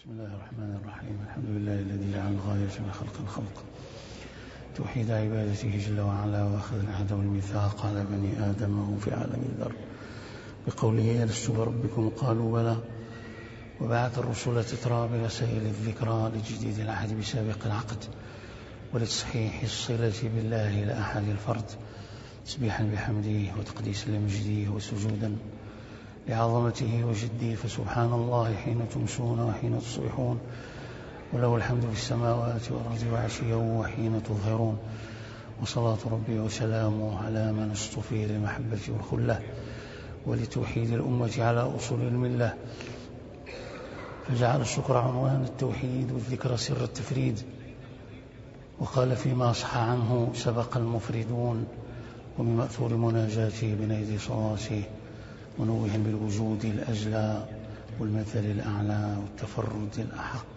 بسم الله الرحمن الرحيم. الحمد لله الذي جعل الغاية من خلق الخلق توحيد عبادته جل وعلا، وأخذ العهد والميثاق على بني آدم وفي عالم الذر بقوله ألست بربكم قالوا بلى، وبعث الرسل تترى برسائل الذكرى لتجديد العهد بسابق العقد ولتصحيح الصلة بالله إلى أحد الفرد، تسبيحا بحمده وتقديسا لمجده وسجودا لعظمته وجده، فسبحان الله حين تمسون وحين تصبحون، وله الحمد في السماوات والأرض وعشيا وحين تظهرون. وصلاة ربي وسلامه على من اصطفي للمحبة والخلة ولتوحيد الأمة على أصول الملة، فجعل الشكر عنوان التوحيد والذكر سر التفريد. وقال فيما صح عنه سبق المفردون، ومن مأثور مناجاته بنيد صواته منوه بالوجود الأجلى والمثل الأعلى والتفرد الأحق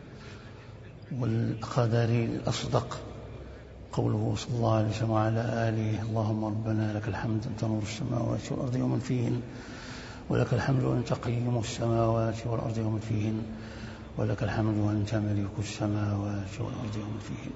والقدر الأصدق، قوله صلى الله عليه وسلم وعلى آله اللهم ربنا لك الحمد أنت نور السماوات والأرض ومن فيهن، ولك الحمد وأنت قيم السماوات والأرض ومن فيهن، ولك الحمد وأنت ملك السماوات والأرض ومن فيهن.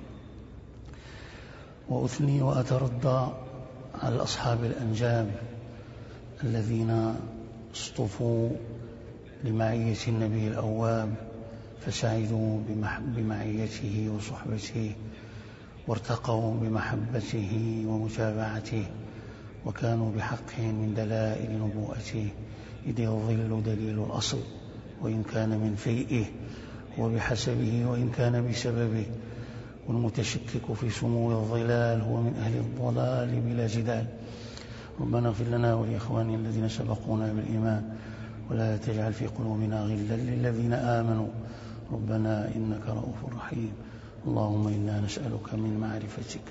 وأثني وأترضى على أصحاب الأنجاب الذين اصطفوا لمعية النبي الأواب، فسعدوا بمعيته وصحبته، وارتقوا بمحبته ومتابعته، وكانوا بحق من دلائل نبوءته، إذ الظل دليل الأصل وإن كان من فيئه، وبحسبه وإن كان بسببه، والمتشكك في سمو الظلال هو من أهل الضلال بلا جدال. ربنا اغفر لنا ولإخواننا الذين سبقونا بالإيمان، ولا تجعل في قلوبنا غلا للذين آمنوا ربنا إنك رؤوف رحيم. اللهم إنا نسألك من معرفتك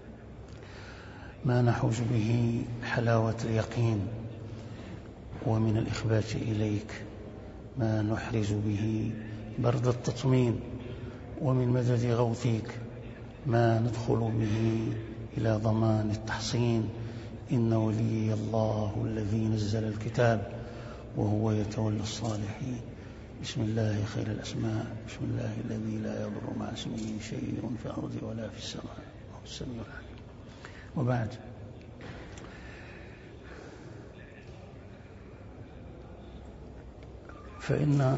ما نحوز به حلاوة اليقين، ومن الإخبات إليك ما نحرز به برد التطمين، ومن مدد غوثك ما ندخل به إلى ضمان التحصين. إن ولي الله الذي نزل الكتاب وهو يتولى الصالحين. بسم الله خير الأسماء، بسم الله الذي لا يضر مع اسمه شيء في الأرض ولا في السماء وهو السميع العليم. وبعد، فإن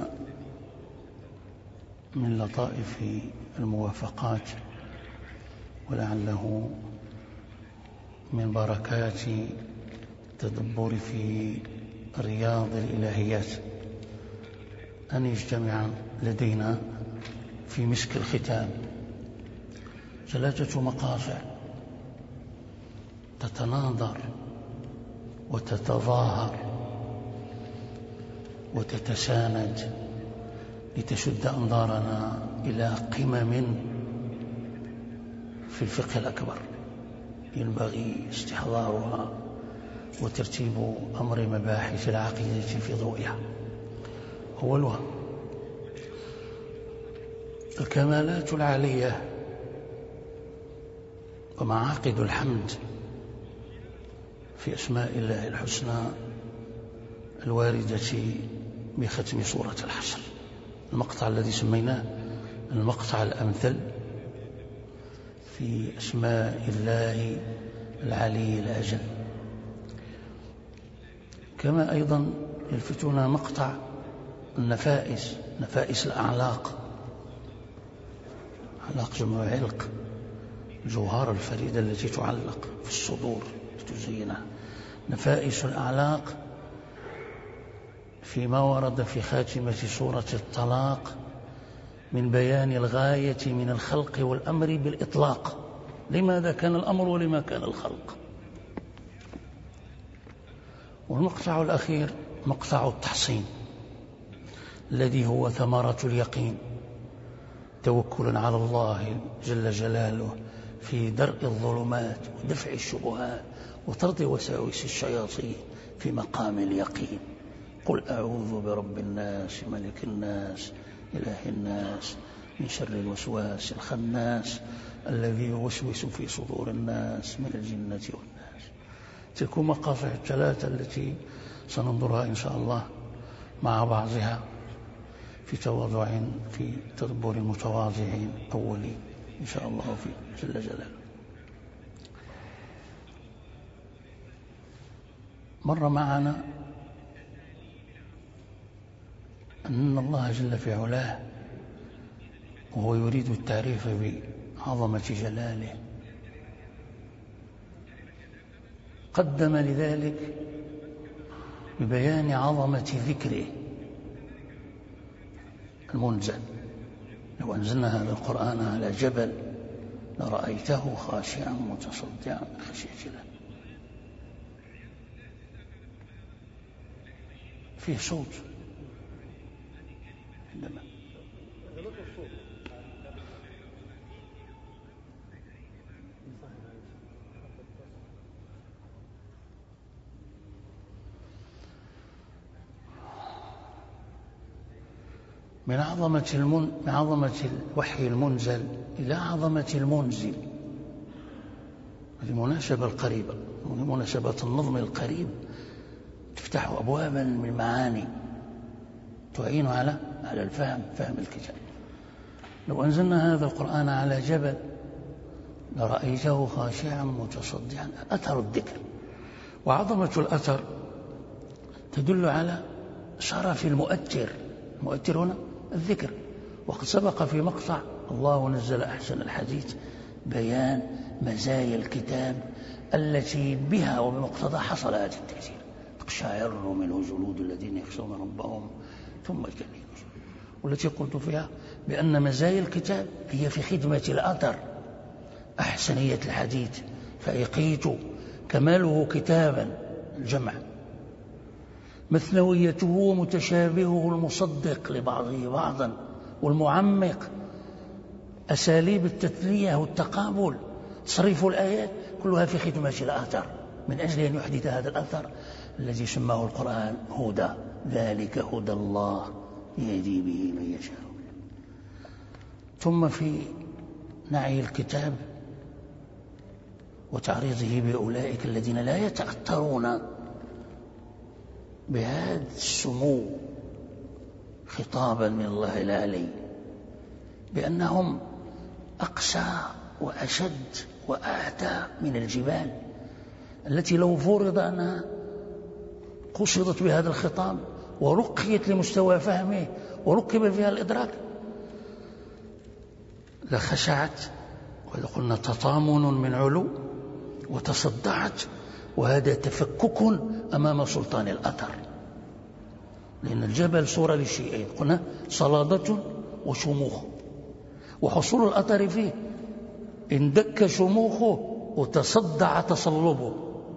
من لطائف الموافقات ولعله من بركات التدبر في رياض الإلهيات أن يجتمع لدينا في مسك الختام 3 مقاطع تتناظر وتتظاهر وتتساند لتشد أنظارنا إلى قمم في الفقه الأكبر ينبغي استحضارها وترتيب أمر مباحث العقيدة في ضوئها. أولها الكمالات العالية ومعاقد الحمد في أسماء الله الحسنى الواردة بختم سورة الحشر، المقطع الذي سميناه المقطع الأمثل في أسماء الله العلي الأجل. كما أيضا يلفتنا مقطع النفائس، نفائس الأعلاق، أعلاق جمع علق، الجوهرة الفريدة التي تعلق في الصدور لتزينها. نفائس الأعلاق فيما ورد في خاتمة سورة الطلاق من بيان الغاية من الخلق والأمر بالإطلاق، لماذا كان الأمر ولما كان الخلق. والمقطع الأخير مقطع التحصين الذي هو ثمرة اليقين، توكل على الله جل جلاله في درء الظلمات ودفع الشبهات وطرد وساوس الشياطين في مقام اليقين. قل أعوذ برب الناس ملك الناس إله الناس من شر الوسواس الخناس الذي يوسوس في صدور الناس من الجنة والناس. تلك مقاطع 3 التي سننظرها إن شاء الله مع بعضها في تواضع في تدبر المتواضع أولي إن شاء الله في جل جلاله. مر معنا أن الله جل في علاه وهو يريد التعريف بعظمة جلاله قدم لذلك ببيان عظمة ذكره المنزل. لو أنزلنا هذا القرآن على جبل لرأيته خاشعا متصدعا من خشية الله. فيه صوت عندما من عظمة الوحي المنزل إلى عظمة المنزل. هذه مناسبة القريبة، مناسبة النظم القريب تفتح أبوابا من معاني تعين على فهم الكتاب. لو أنزلنا هذا القرآن على جبل لرأيته خاشعا متصدعا. أثر الذكر وعظمة الأثر تدل على شرف المؤثر. المؤثر هنا الذكر. وقد سبق في مقطع الله نزل أحسن الحديث بيان مزايا الكتاب التي بها وبمقتضى حصل هذا التأثير. تقشعر منه جلود الذين يخشون ربهم ثم الجليل. والتي قلت فيها بأن مزايا الكتاب هي في خدمة الأثر. أحسنية الحديث فأيقيت كماله كتابا الجمع، مثنويته ومتشابهه المصدق لبعضه بعضا والمعمق، أساليب التثنية والتقابل، تصريف الآيات، كلها في خدمة الأثر من أجل أن يحدث هذا الأثر الذي سماه القرآن هدى. ذلك هدى الله يهدي به من يشاء. ثم في نعي الكتاب وتعريضه بأولئك الذين لا يتأثرون بهذا السمو خطابا من الله العلي بأنهم أقسى وأشد وأعتى من الجبال التي لو فرض أنها قصدت بهذا الخطاب ورقيت لمستوى فهمه وركب فيها الإدراك لخشعت، وإذا قلنا تطامن من علو، وتصدعت، وهذا تفكك أمام سلطان الأثر. لأن الجبل صورة لشيئين، قلنا صلادة وشموخ، وحصول الأثر فيه اندك شموخه وتصدع تصلبه.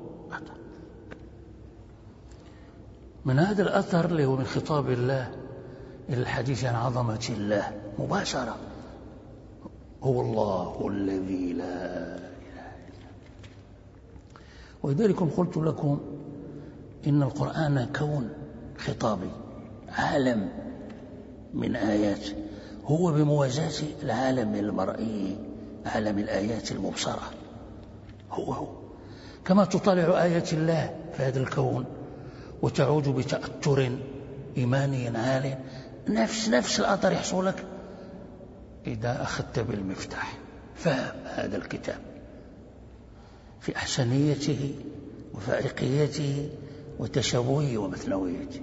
من هذا الأثر اللي هو من خطاب الله إلى الحديث عن عظمة الله مباشرة، هو الله الذي لا إله إلا. ولذلك قلت لكم إن القرآن كون خطابي، عالم من آيات، هو بموازاة العالم المرئي، عالم الآيات المبصرة. هو كما تطالع آيات الله في هذا الكون وتعود بتأثر إيماني عال، نفس الأثر يحصل لك إذا أخذت بالمفتاح فهم هذا الكتاب في أحسنيته وفائقيته وتشابهه ومثنويته.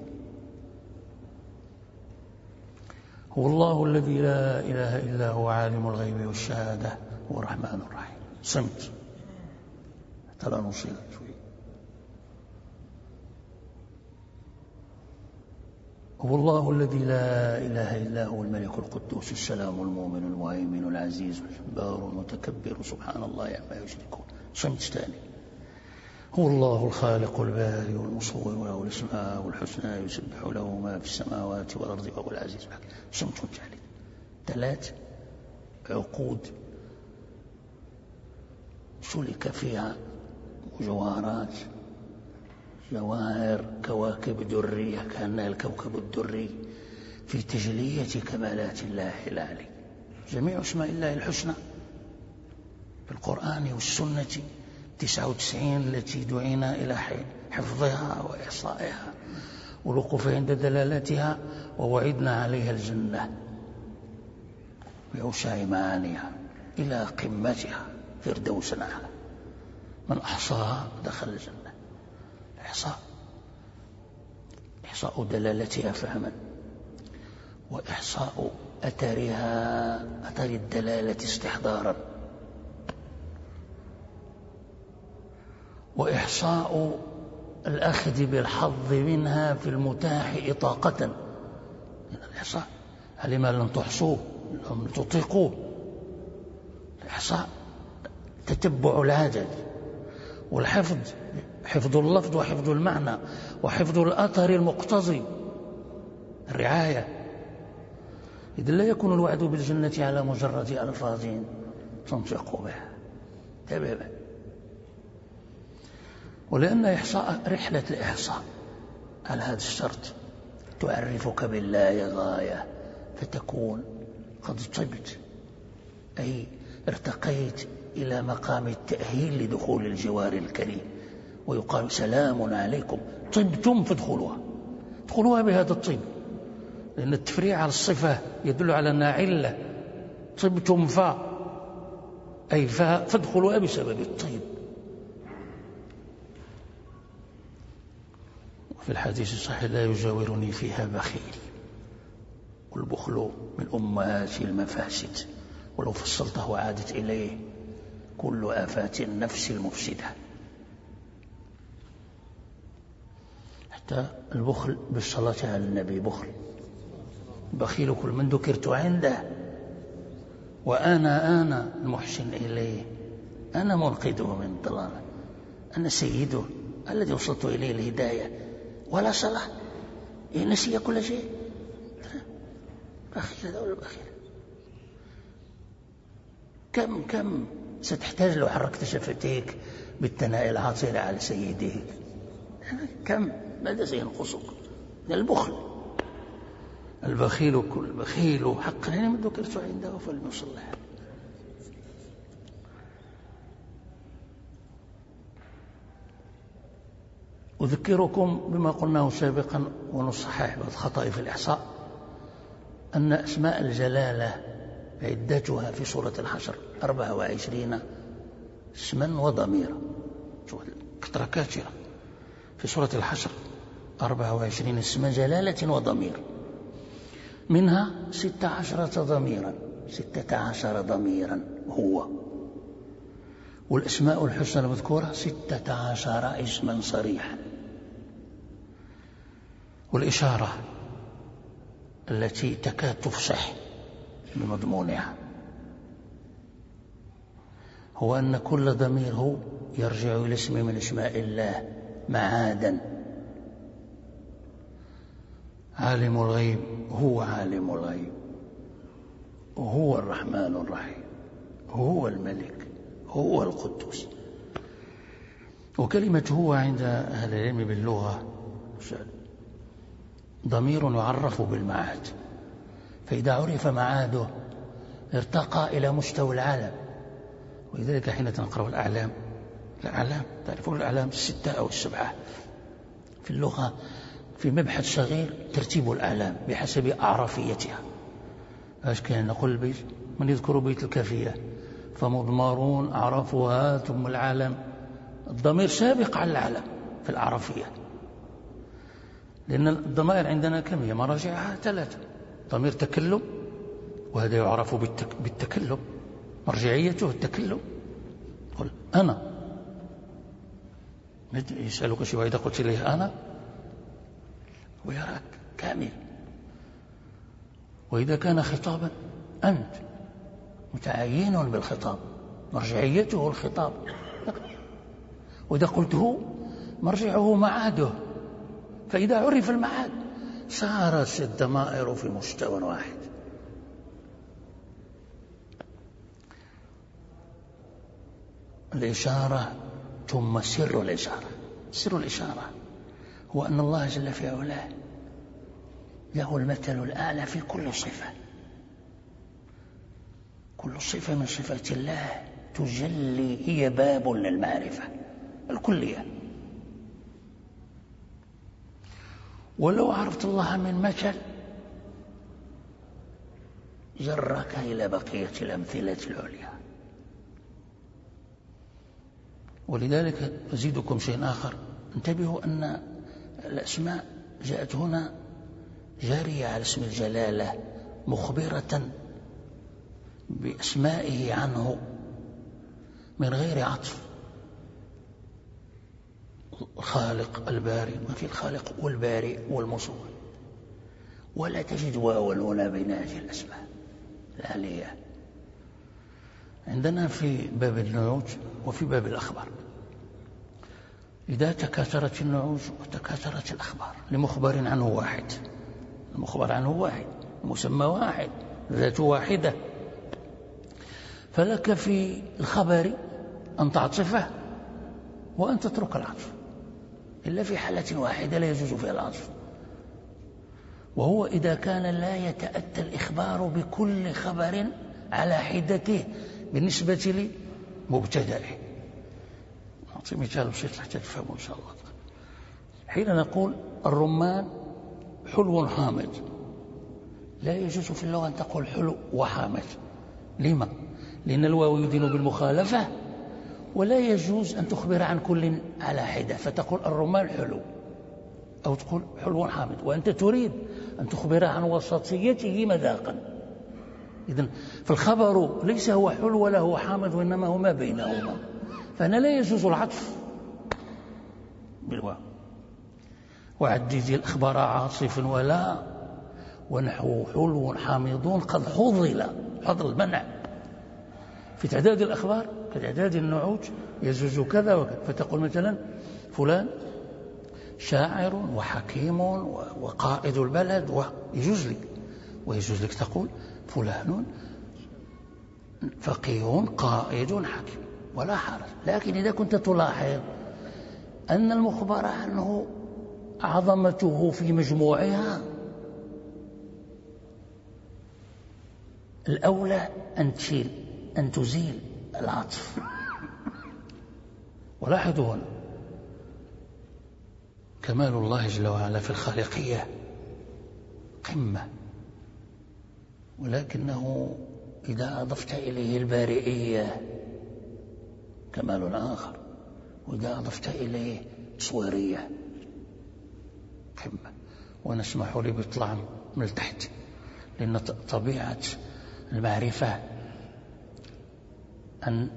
هو الله الذي لا إله إلا هو عالم الغيب والشهادة هو الرحمن الرحيم. صمت حتى لا نصير شوي. هو الله الذي لا إله إلا هو الملك القدوس السلام المؤمن المهيمن العزيز الجبار المتكبر سبحان الله عما يشركون. صمت ثاني. هو الله الخالق البارئ والمصور وله الأسماء والحسنى يسبح له ما في السماوات والأرض وهو العزيز الحكيم. صمت ثالث. 3 عقود سلك فيها جوهرات جواهر كواكب درية كأنها الكوكب الدري في تجلية كمالات الله العلي. جميع اسماء الله الحسنى في القرآن والسنة 99 التي دعينا إلى حفظها وإحصائها والوقوف عند دلالتها ووعدنا عليها الجنة بأوسع معانيها إلى قمتها فردوس أعلى. من أحصاها دخل الجنة. إحصاء دلالتها فهما، وإحصاء أثر الدلالة استحضارا، وإحصاء الأخذ بالحظ منها في المتاح إطاقة. من الإحصاء لما لم تحصوه لم تطيقوه. الإحصاء تتبع العدد، والحفظ حفظ اللفظ وحفظ المعنى وحفظ الأثر المقتضي، الرعاية. إذن لا يكون الوعد بالجنة على مجرد ألفاظ تنطق بها تماما. ولأن إحصاء رحلة الإحصاء على هذا الشرط تعرفك بالله غاية، فتكون قد طبت، أي ارتقيت إلى مقام التأهيل لدخول الجوار الكريم، ويقال سلام عليكم طبتم فادخلوها. ادخلوها بهذا الطيب، لأن التفريع على الصفة يدل على أنها علة. طبتم أي فادخلوها بسبب الطيب. وفي الحديث الصحيح لا يجاورني فيها بخيل، والبخل من أمهات المفاسد، ولو فصلته وعادت إليه كل آفات النفس المفسدة. حتى البخل بالصلاة على النبي بخل. بخيل كل من ذكرت عنده، وأنا المحسن إليه، أنا منقذه من الضلال، أنا سيده الذي وصلت إليه الهداية، ولا صلاة نسي كل شيء. بخيل هذا ولا بخيل؟ كم ستحتاج لو حركت شفتيك بالثناء العاطرة على سيدك؟ كم ماذا سينقصك من البخل؟ البخيل كل بخيل حقا يعني من ذكرت عنده فلنصلح. أذكركم بما قلناه سابقا ونصحح بعض الخطأ في الإحصاء، أن أسماء الجلالة عدتها في سورة الحشر 24 اسما وضميرا، كثرة كثيرة في سورة الحشر 24 اسم جلالة وضمير، منها 16 ضميرا هو، والأسماء الحسنى المذكورة 16 اسما صريحا. والإشارة التي تكاد تفصح بمضمونها هو أن كل ضمير هو يرجع إلى اسم من اسماء الله معادا. عالم الغيب هو عالم الغيب، هو الرحمن الرحيم، هو الملك، هو القدوس. وكلمة هو عند أهل العلم باللغة ضمير يعرف بالمعاد، فإذا عرف معاده ارتقى إلى مستوى العالم. ولذلك حين تنقرأ الأعلام تعرفون الأعلام 6 أو 7 في اللغة، في مبحث صغير ترتيب الأعلام بحسب أعرفيتها. ايش كان نقول البيت؟ من يذكر بيت الكافية فمضمرون أعرفها ثم العالم. الضمير سابق على العالم في الأعرفية، لأن الضمائر عندنا كم هي؟ مراجعها 3. ضمير تكلم، وهذا يعرف بالتكلم، مرجعيته التكلم. قل أنا، يسألك شيء وإذا قلت له أنا ويراك كامل. وإذا كان خطابا أنت متعين بالخطاب، مرجعيته الخطاب. وإذا قلت هو مرجعه معاده، فإذا عرف المعاد صارت الضمائر في مستوى واحد. الإشارة ثم سر الإشارة. سر الإشارة هو أن الله جل في علاه له المثل الأعلى في كل صفة. كل صفة من صفات الله تجلي، هي باب للمعرفة الكلية. ولو عرفت الله من مثل جرك إلى بقية الأمثلة العليا. ولذلك أزيدكم شيء آخر، انتبهوا أن الأسماء جاءت هنا جارية على اسم الجلالة مخبرة بأسمائه عنه من غير عطف. الخالق الباري، ما في الخالق والباري والمصور، ولا تجد واو هنا بين هذه الأسماء العالية. عندنا في باب النعوج وفي باب الأخبار، إذا تكاثرت النعوج وتكاثرت الأخبار لمخبر عنه واحد، المخبر عنه واحد، مسمى واحد، ذات واحدة، فلك في الخبر أن تعطفه وأن تترك العطف، إلا في حالة واحدة لا يجوز فيها العطف، وهو إذا كان لا يتأتى الإخبار بكل خبر على حدته بالنسبة لمبتدئه. أعطي مثال بسيط حتى تفهموا إن شاء الله. حين نقول الرمان حلو حامض، لا يجوز في اللغة أن تقول حلو وحامض. لما؟ لأن الواو يدين بالمخالفة، ولا يجوز أن تخبر عن كل على حدة فتقول الرمان حلو أو تقول حلو حامض، وأنت تريد أن تخبر عن وسطيته مذاقا. إذن فالخبر ليس هو حلو ولا هو حامض، وإنما هو ما بينهما، فهنا لا يجوز العطف بالواو. وعدد الأخبار عاصف ولا ونحو حلو حامضون قد حضل المنع. في تعداد الأخبار كتعداد النعوج يجوز كذا وكذا، فتقول مثلا فلان شاعر وحكيم وقائد البلد، ويجوز لك، ويجوز لك تقول فلان فقيه قائد حكيم ولا حرج. لكن إذا كنت تلاحظ أن المخبر عنه عظمته في مجموعها، الأولى أن تزيل العطف. ولاحظوا هنا كمال الله جل وعلا في الخالقية قمة، ولكنه إذا أضفت إليه البارئية كمال آخر، وإذا أضفت إليه تصويرية قمة. ونسمح لي بيطلع من تحت، لأن طبيعة المعرفة أن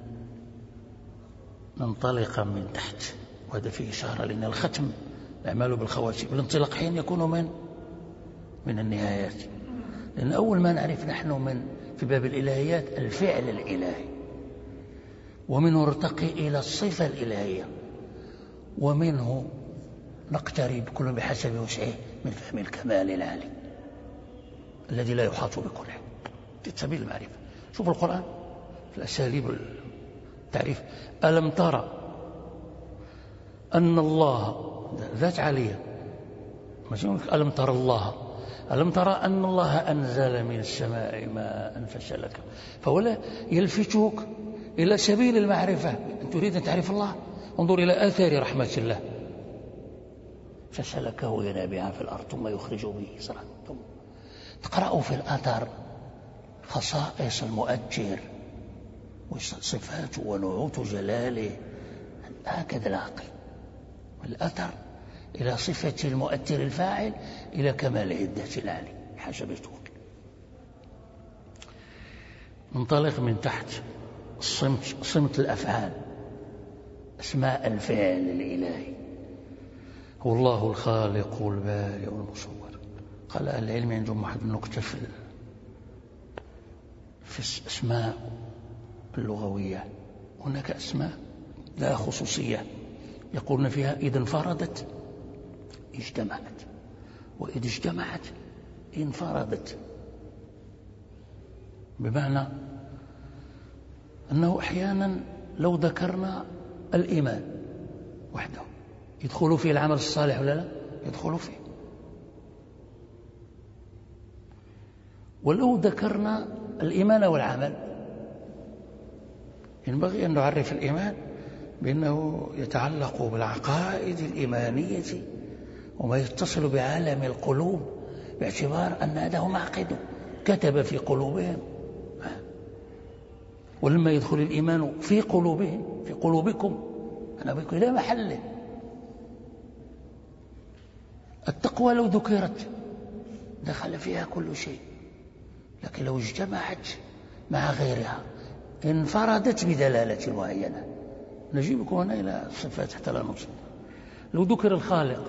ننطلق من تحت، وهذا فيه إشارة، لأن الختم الأعمال بالخواتيم، الانطلاق حين يكون من النهايات. لأن أول ما نعرف نحن في باب الإلهيات الفعل الإلهي، ومنه نرتقي إلى الصفة الإلهية، ومنه نقترب كل بحسب وسعه من فهم الكمال العالي الذي لا يحاط بكله. في سبيل المعرفة. شوف القرآن في الأساليب التعريف، ألم ترى أن الله ذات عالية، مش ألم ترى الله، ألم ترى أن الله أنزل من السماء ماء فسلكه، فولا يلفتك إلى سبيل المعرفة. أن تريد أن تعرف الله، انظر إلى آثار رحمة الله، فسلكه ينابيع في الأرض ثم يخرج به صراحة. تقرأوا في الأثر خصائص المؤجر وصفاته ونعوت جلاله، هكذا العقل الأثر إلى صفة المؤثر الفاعل إلى كمال الذات العالي حسب التوقيت. ننطلق من تحت صمت الأفعال، أسماء الفعل الإلهي، هو الله الخالق والبارئ والمصور. قال أهل العلم عندهم واحد النكتة في الأسماء اللغوية، هناك أسماء لها خصوصية يقولون فيها إذا انفردت اجتمعت، وإذا اجتمعت انفردت، بمعنى أنه أحيانا لو ذكرنا الإيمان وحده يدخل فيه العمل الصالح ولا لا؟ يدخل فيه. ولو ذكرنا الإيمان والعمل، ينبغي أن نعرف الإيمان بأنه يتعلق بالعقائد الإيمانية وما يتصل بعالم القلوب باعتبار أن هذا هو معقده كتب في قلوبهم. ولما يدخل الإيمان في قلوبهم في قلوبكم أنا بكم لا محله. التقوى لو ذكرت دخل فيها كل شيء، لكن لو اجتمعت مع غيرها انفردت بدلالة معينة. نجيبكم هنا إلى الصفات حتى لا نوصل. لو ذكر الخالق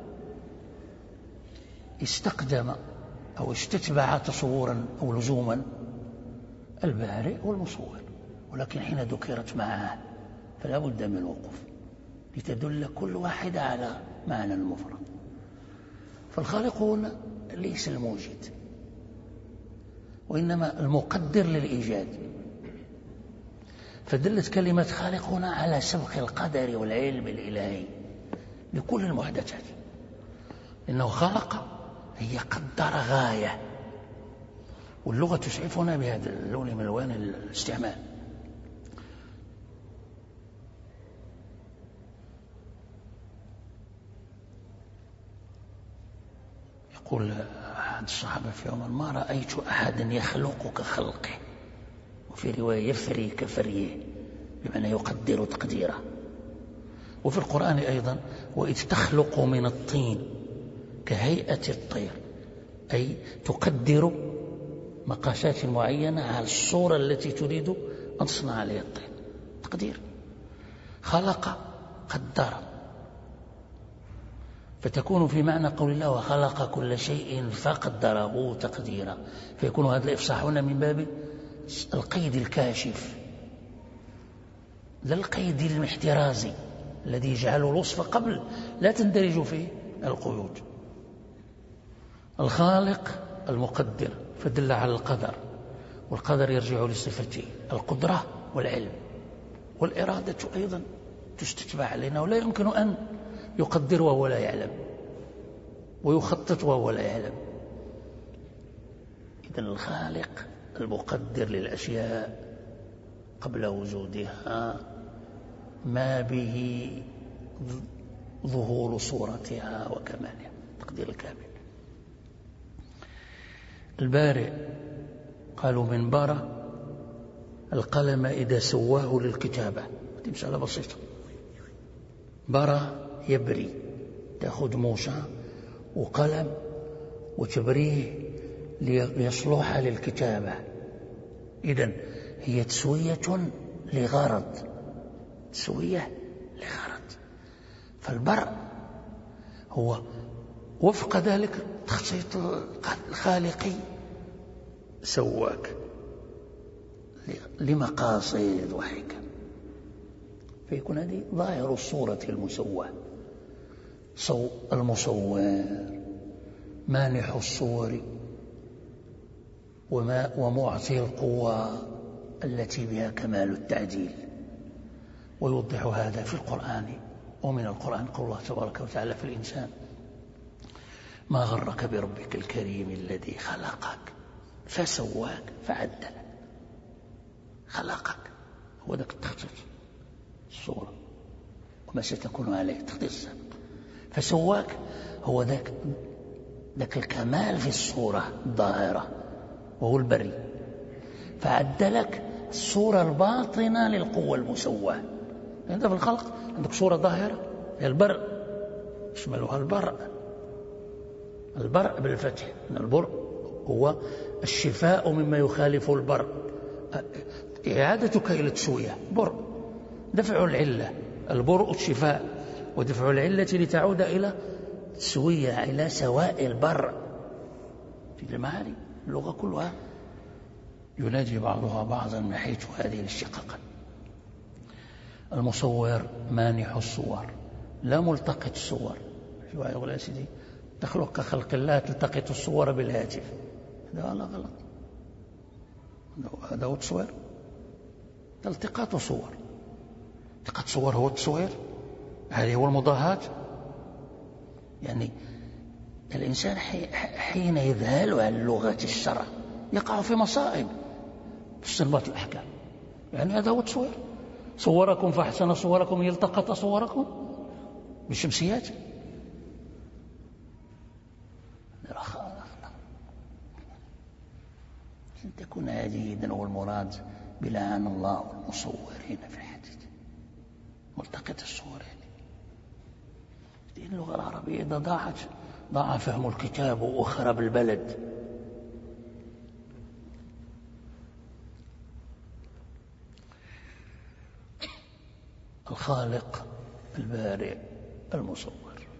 استقدم أو استتبع تصورا أو لزوما البارئ والمصور، ولكن حين ذكرت معه فلا بد من الوقوف لتدل كل واحدة على معنى المفرد. فالخالق هنا ليس الموجد وإنما المقدر للإيجاد، فدلت كلمة خالق هنا على سبق القدر والعلم الإلهي لكل المحدثات، إنه خلق هي قدر غاية، واللغة تسعفنا بهذا اللون من ألوان الاستعمال. يقول أحد الصحابة في يوم ما رأيت أحدا يخلق كخلقه، وفي رواية يفري كفريه، بمعنى يقدر تقديره. وفي القرآن أيضا وإذ تخلق من الطين كهيئة الطير، أي تقدر مقاسات معينة على الصورة التي تريد أن تصنع عليها الطير. تقدير. خلق قدر، فتكون في معنى قول الله وخلق كل شيء فقدره تقديرا، فيكون هذا الإفصاح هنا من باب القيد الكاشف لا القيد المحترازي الذي يجعل الوصف قبل لا تندرج فيه القيود. الخالق المقدر فدل على القدر، والقدر يرجع لصفته القدرة والعلم، والإرادة أيضا تستتبع، لأنه لا يمكن أن يقدر وهو لا يعلم ويخطط وهو لا يعلم. إذن الخالق المقدر للأشياء قبل وجودها ما به ظهور صورتها وكمالها، تقدير الكامل. البارئ قالوا من بارى القلم إذا سواه للكتابة، هذه مسألة بسيطة. برى يبري، تأخذ موسى وقلم وتبريه ليصلح للكتابة، إذن هي تسوية لغرض، تسوية لغرض. فالبرء هو وفق ذلك تخطيط الخالقي سواك لمقاصد وحكم، فيكون هذه ظاهر الصورة المسوى. المصور مانح الصور ومعطي القوى التي بها كمال التعديل. ويوضح هذا في القرآن، ومن القرآن قول الله تبارك وتعالى في الإنسان ما غرك بربك الكريم الذي خلقك فسواك فعدلك. خلقك هو ذاك التخطيط الصورة وما ستكون عليه تخطيط السابق، فسواك هو ذاك الكمال في الصورة الظاهرة وهو البري، فعدلك الصورة الباطنة للقوة المسواه. أنت في الخلق عندك صورة ظاهرة هي البرء، يشملها البرء بالفتح، إن البرء هو الشفاء مما يخالف البرء، إعادتك إلى التسوية. برء دفع العلة، البرء الشفاء، ودفع العلة لتعود إلى التسوية إلى سواء البرء. في المعاني اللغة كلها يناجي بعضها بعضا من حيث هذه الاشتقاقات. المصور مانح الصور لا ملتقط الصور. في واحد يقول يا سيدي تخلق كخلق الله تلتقط الصور بالهاتف، هذا لا غلط، هذا هو التصوير، التقاط صور. التقاط صور هو التصوير، هذه هو المضاهاة. يعني الإنسان حين يذهل عن لغة الشرع يقع في مصائب في استنباط الأحكام، يعني هذا هو التصوير. صوركم فأحسن صوركم يلتقط صوركم بالشمسيات، تكون هذه إذن هو المراد بلعن الله والمصورين في الحديث، ملتقط الصورين. اللغة العربية إذا ضاع فهم الكتاب وخرب البلد. الخالق، البارئ، المصور،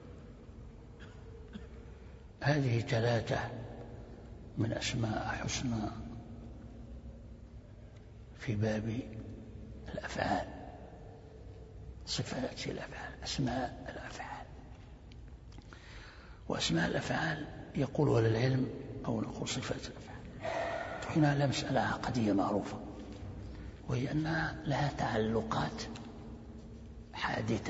هذه 3 من أسماء حسنى في باب الأفعال، صفات الأفعال، أسماء الأفعال. وأسماء الأفعال يقول أهل العلم أو نقول صفات الأفعال هنا على مسألة عقدية معروفة، وهي أنها لها تعلقات حادثة،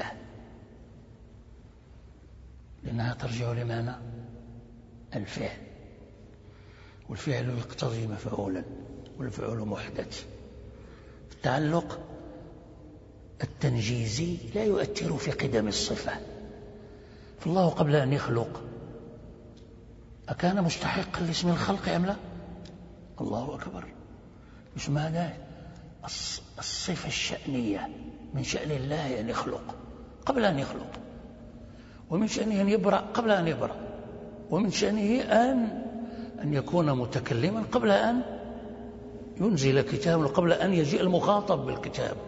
لأنها ترجع لمعنى الفعل، والفعل يقتضي مفعولا، والفعل محدث. التعلق التنجيزي لا يؤثر في قدم الصفة. فالله قبل أن يخلق أكان مستحقا لاسم الخلق أم لا؟ الله أكبر. مش معناه الصفة الشأنية، من شأن الله أن يخلق قبل أن يخلق، ومن شأنه أن يبرأ قبل أن يبرأ، ومن شأنه أن يكون متكلما قبل أن ينزل كتابه، قبل أن يجيء المخاطب بالكتاب.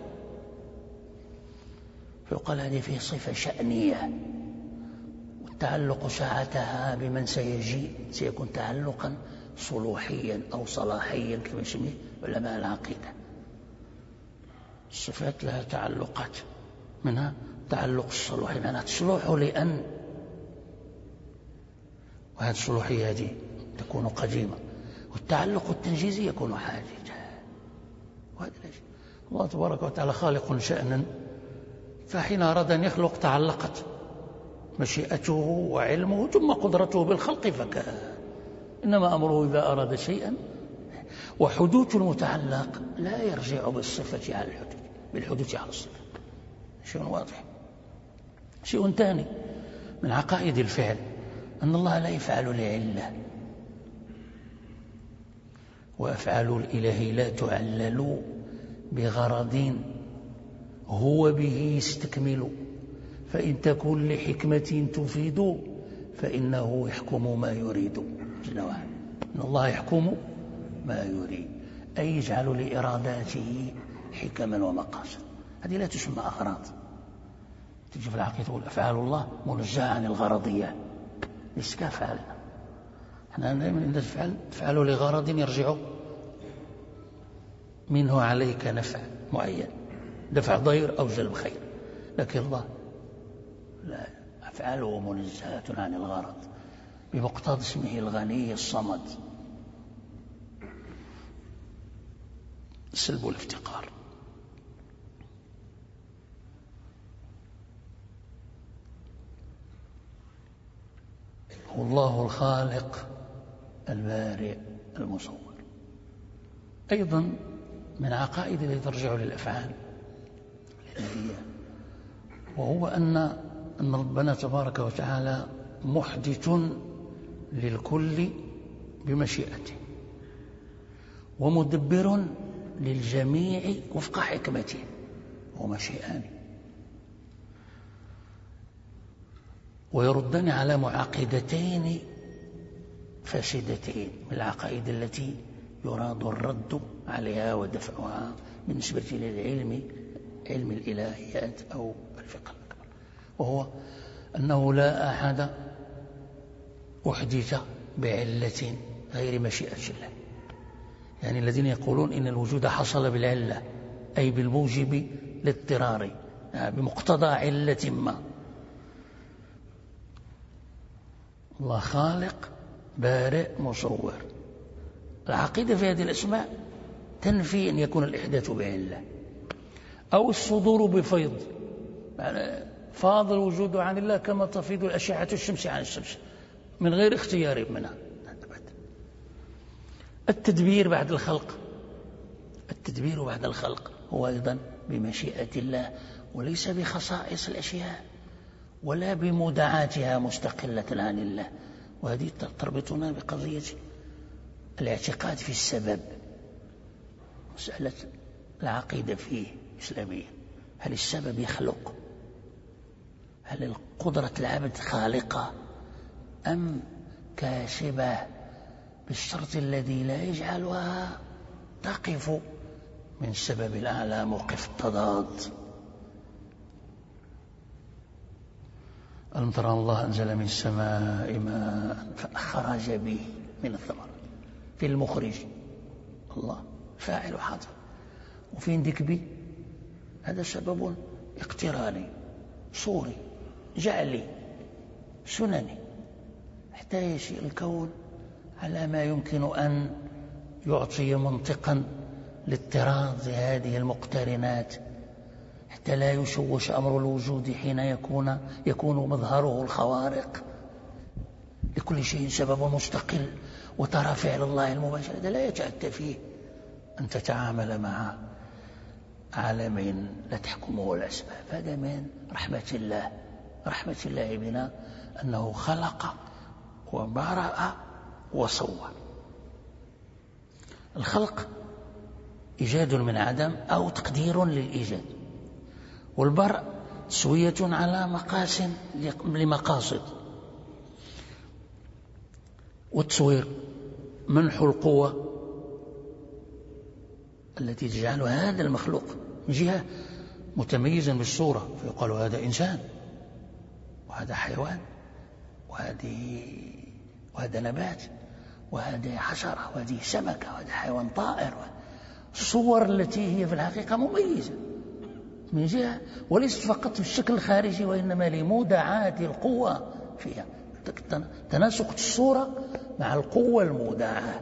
فيقال هذه فيه صفة شأنية، والتعلق ساعتها بمن سيجيء سيكون تعلقا صلوحيا أو صلاحيا كما يسميه علماء العقيدة. الصفات لها تعلقات، منها تعلق الصلوحي، معناها تصلح لأن، وهذه الصلوحية هذه تكون قديمة، والتعلق التنجيزي يكون حادثا. وهذا الله تبارك وتعالى خالق شأنا، فحين أراد أن يخلق تعلقت مشيئته وعلمه ثم قدرته بالخلق فكان. إنما أمره إذا أراد شيئا. وحدوث المتعلق لا يرجع بالصفة على الحدوث، بالحدوث على الصفة، شيء واضح. شيء ثاني من عقائد الفعل أن الله لا يفعل لعلة، وأفعال الإله لا تعلل بغرض هو به يستكمل، فإن تكن لحكمة تفيد فإنه يحكم ما يريد. جل وعلا إن الله يحكم ما يريد، أي يجعل لإراداته حكما ومقاصد. هذه لا تسمى أغراض. تجي في العقيدة تقول أفعال الله منزهة عن الغرضية، ليس كافعل. احنا دائما إذا تفعل لغرض يرجع منه عليك نفع معين، دفع ضير أو جلب خير، لكن الله لا، أفعاله منزهة عن الغرض بمقتضى اسمه الغني الصمد، سلب الافتقار. والله الخالق البارئ المصور. أيضا من عقائد التي ترجع للأفعال الإلهية، وهو أن ربنا تبارك وتعالى محدث للكل بمشيئته، ومدبر للجميع وفق حكمته ومشيئانه، ويردان على معقدتين فاسدتين من العقائد التي يراد الرد عليها ودفعها بالنسبة للعلم، علم الإلهيات أو الفقه الأكبر، وهو أنه لا أحد أحدث بعلة غير مشيئة الله. يعني الذين يقولون إن الوجود حصل بالعلة أي بالموجب للاضطرار، يعني بمقتضى علة ما. الله خالق بارئ مصور. العقيدة في هذه الأسماء تنفي أن يكون الإحداث بعلة أو الصدور بفيض، يعني فاض الوجود عن الله كما تفيض الأشعة الشمس عن الشمس من غير اختيار منها. التدبير بعد الخلق، التدبير بعد الخلق هو أيضا بمشيئة الله، وليس بخصائص الأشياء ولا بمدعاتها مستقلة عن الله، وهذه تربطنا بقضية الاعتقاد في السبب، مسألة العقيدة فيه إسلامية. هل السبب يخلق؟ هل قدرة العبد خالقة أم كاشبة بالشرط الذي لا يجعلها تقف من سبب الأعلى موقف التضاد؟ ألم ترى الله أنزل من السماء ماء فأخرج به من الثمرات. في المخرج الله فاعل حاضر، وفي عندك به هذا سبب اقتراني صوري جعلي سنني، حتى يشيء الكون على ما يمكن أن يعطي منطقا لاضطراد هذه المقترنات، حتى لا يشوش أمر الوجود حين يكون مظهره الخوارق. لكل شيء سبب مستقل، وترى فعل الله المباشر هذا لا يتأتى فيه أن تتعامل مع عالمين لا تحكمه الأسباب. هذا من رحمة الله بنا أنه خلق وبرأ وصور. الخلق إيجاد من عدم أو تقدير للإيجاد، والبرء تسوية على مقاس لمقاصد، والتصوير منح القوة التي تجعل هذا المخلوق من جهة متميزا بالصورة، فيقال هذا إنسان وهذا حيوان وهذا نبات وهذا حشرة وهذه سمكة وهذا حيوان طائر. الصور التي هي في الحقيقة مميزة من جهة، وليست فقط في الشكل الخارجي، وإنما لمودعات القوة فيها، تناسق الصورة مع القوة المودعة.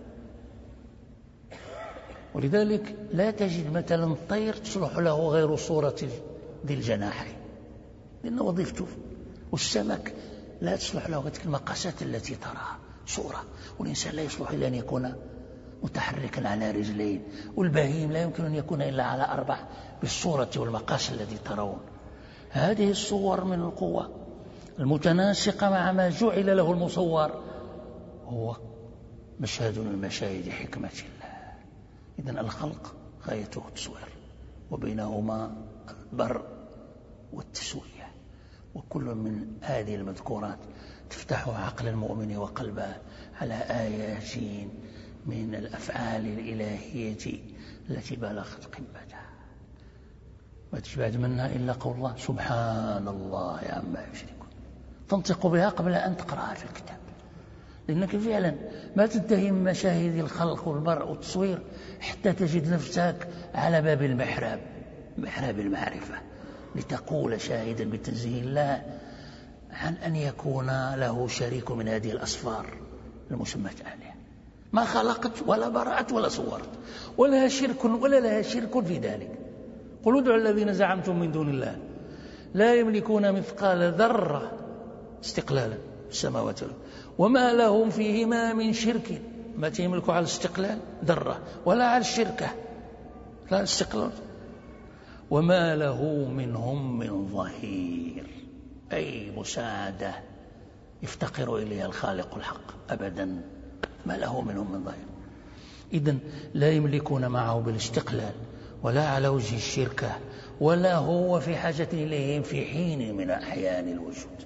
ولذلك لا تجد مثلا الطير تصلح له غير صورة ذي الجناحين لأن وظيفته، والسمك لا تصلح له تلك المقاسات التي تراها صورة، والإنسان لا يصلح إلا أن يكون متحركا على رجلين، والبهيم لا يمكن أن يكون إلا على 4 بالصورة والمقاس الذي ترون. هذه الصور من القوة المتناسقة مع ما جعل له المصور هو مشهد من مشاهد حكمة الله. إذن الخلق غايته التصوير، وبينهما البر والتسوية، وكل من هذه المذكورات تفتح عقل المؤمن وقلبه على آيات من الأفعال الإلهية التي بلغت قمتها، ما تجبد منها إلا قول الله سبحان الله عما يشركون، تنطق بها قبل أن تقرأها في الكتاب، لأنك فعلا ما تنتهي من مشاهد الخلق والبرء والتصوير حتى تجد نفسك على باب محراب المعرفة، لتقول شاهدا بتنزيه الله عن أن يكون له شريك من هذه الأصفار المسمى آلهة، ما خلقت ولا برأت ولا صورت ولا لها شرك في ذلك. قل ادعوا الذين زعمتم من دون الله لا يملكون مثقال ذرة استقلالا في السماوات وما لهم فيهما من شرك، ما تملك على الاستقلال ذرة ولا على الشركة، لا الاستقلال، وما له منهم من ظهير، أي مساعدة يفتقر إليها الخالق الحق أبدا، ما له منهم من ظهير. إذن لا يملكون معه بالاستقلال ولا على وجه الشركة، ولا هو في حاجة إليهم في حين من أحيان الوجود.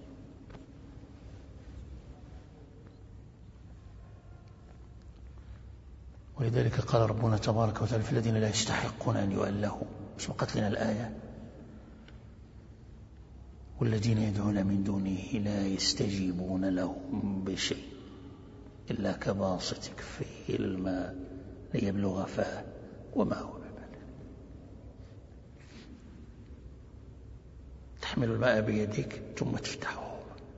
ولذلك قال ربنا تبارك وتعالى في الذين لا يستحقون أن يؤلهوا، سبقت لنا الآية والذين يدعون من دونه لا يستجيبون لهم بشيء إلا كباسط كفيه الماء ليبلغ فاه وما هو ببالغ. تحمل الماء بيدك ثم تفتحه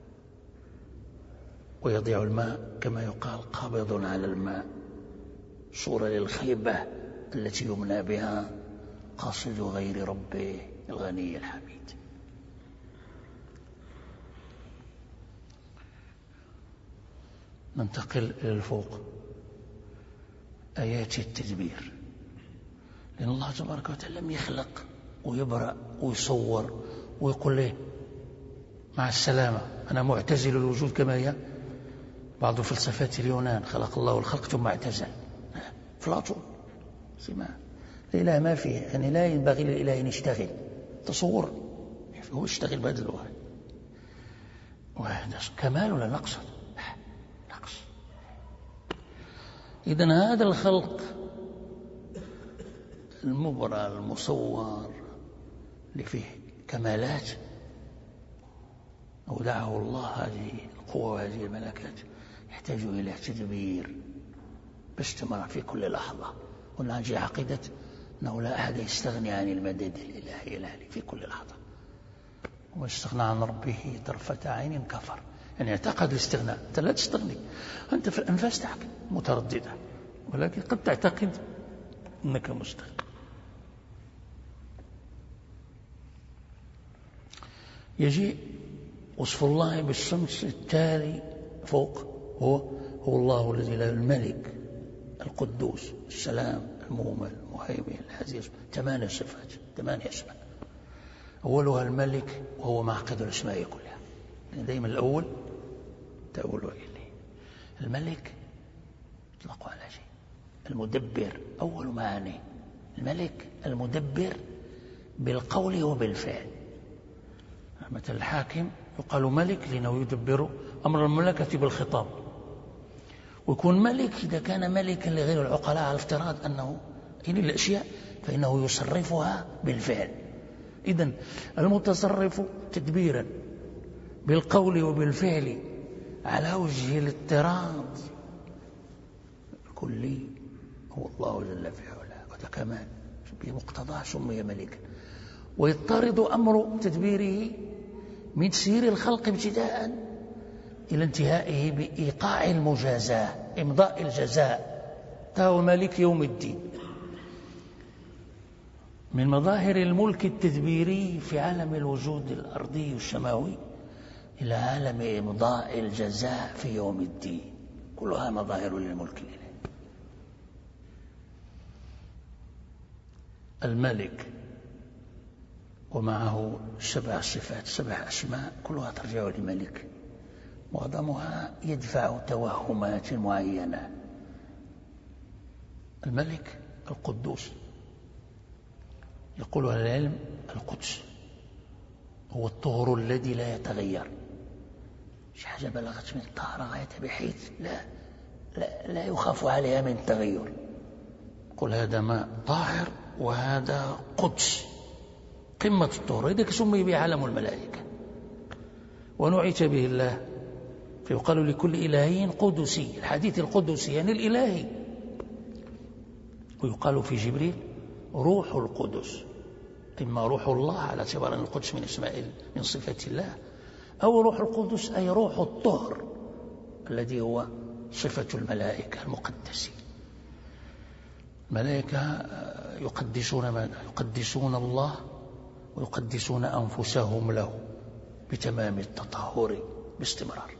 ويضيع الماء كما يقال قابض على الماء، صورة للخيبة التي يمنى بها قاصد غير ربه الغني الحميد. ننتقل إلى الفوق، آيات التدبير، لأن الله تبارك وتعالى لم يخلق ويبرأ ويصور ويقول له مع السلامة أنا معتزل الوجود كما هي، بعض فلسفات اليونان خلق الله الخلق ثم اعتزل. أفلاطون سمع الإله ما فيه، يعني لا ينبغي للإله أن يشتغل، تصور هو يشتغل بهذا الوقت، وهذا كمال ولا نقص؟ نقص. إذن هذا الخلق المبرى المصور اللي فيه كمالات أودعه الله هذه القوة وهذه الملكات يحتاج إلى تدبير باستمرار في كل لحظة. ونجي عقيدة أنه لا أحد يستغني عن المدد الإلهي في كل لحظة، ومن استغنى عن ربه طرفة عين كفر. يعني اعتقد الاستغناء، أنت لا تستغني، أنت في الأنفاس تاعك مترددة، ولكن قد تعتقد أنك مستغني. يجي وصف الله بالشمس التالي فوق، هو الله الذي لا الملك القدوس السلام المؤمن المهيمن العزيز، 8 صفات 8 أسماء. أولها الملك وهو معقد الأسماء كلها، يعني دائما الأول تأول إليه. الملك يطلق على شيء، المدبر أول معاني الملك المدبر بالقول وبالفعل. مثل الحاكم يقال ملك لأنه يدبر أمر المملكة بالخطاب، ويكون ملك إذا كان ملكا لغير العقلاء على افتراض أنه يعني الأشياء فإنه يصرفها بالفعل. إذن المتصرف تدبيرا بالقول وبالفعل على وجه الاضطراد الكلي هو الله جل في علاه، وهذا كمان بمقتضاه سمي ملكا. ويضطرد أمر تدبيره من تسيير الخلق ابتداء إلى انتهائه بإيقاع المجازاة، إمضاء الجزاء، فهو مالك يوم الدين. من مظاهر الملك التدبيري في عالم الوجود الأرضي والسماوي إلى عالم إمضاء الجزاء في يوم الدين، كلها مظاهر للملك الإلهي. الملك ومعه 7 صفات 7 أسماء كلها ترجع لملك، معظمها يدفع توهمات معينة. الملك القدوس يقول أهل العلم القدس هو الطهر الذي لا يتغير، شي حاجة بلغت من الطهارة غاية بحيث لا يخاف عليها من التغير. قل هذا ماء طاهر وهذا قدس، قمة الطهر، إذا سمي به عالم الملائكة ونعيت به الله، فيقال لكل إلهي قدسي، الحديث القدسي يعني الإلهي. ويقال في جبريل روح القدس، إما روح الله على اعتبار أن القدس من اسماء من صفات الله، أو روح القدس أي روح الطهر الذي هو صفة الملائكة المقدسين. الملائكة يقدسون الله ويقدسون أنفسهم له بتمام التطهر باستمرار.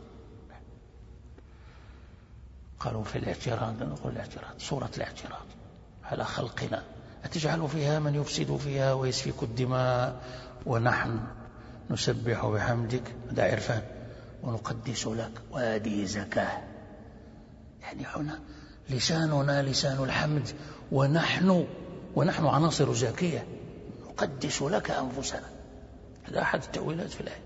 قالوا في الاعتراض، نقول الاعتراض سورة الاعتراض على خلقنا، أتجعل فيها من يفسد فيها ويسفك الدماء ونحن نسبح بحمدك، هذا عرفان، ونقدس لك، وهذه زكاة. يعني هنا لساننا لسان الحمد، ونحن عناصر زكية، نقدس لك أنفسنا. هذا أحد التأويلات في الآية.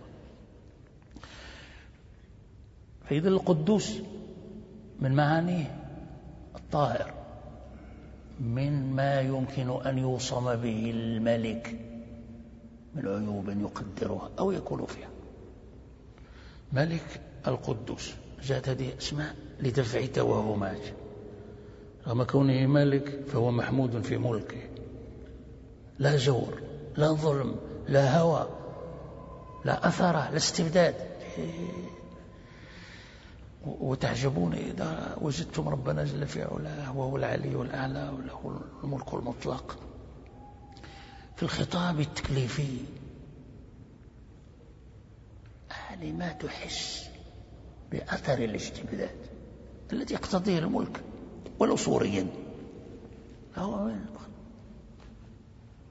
فإذا القدوس من معانيه الطاهر من ما يمكن أن يوصم به الملك من عيوب يقدرها أو يكون فيها. ملك القدوس جاءت هذه اسماء لدفع توهمات، رغم كونه ملك فهو محمود في ملكه، لا جور لا ظلم لا هوى لا أثر لا استبداد. وتعجبون إذا وجدتم ربنا جل في علاه وهو العلي الأعلى وله الملك المطلق في الخطاب التكليفي، يعني ما تحس بأثر الاستبداد الذي يقتضيه الملك ولو صوريا.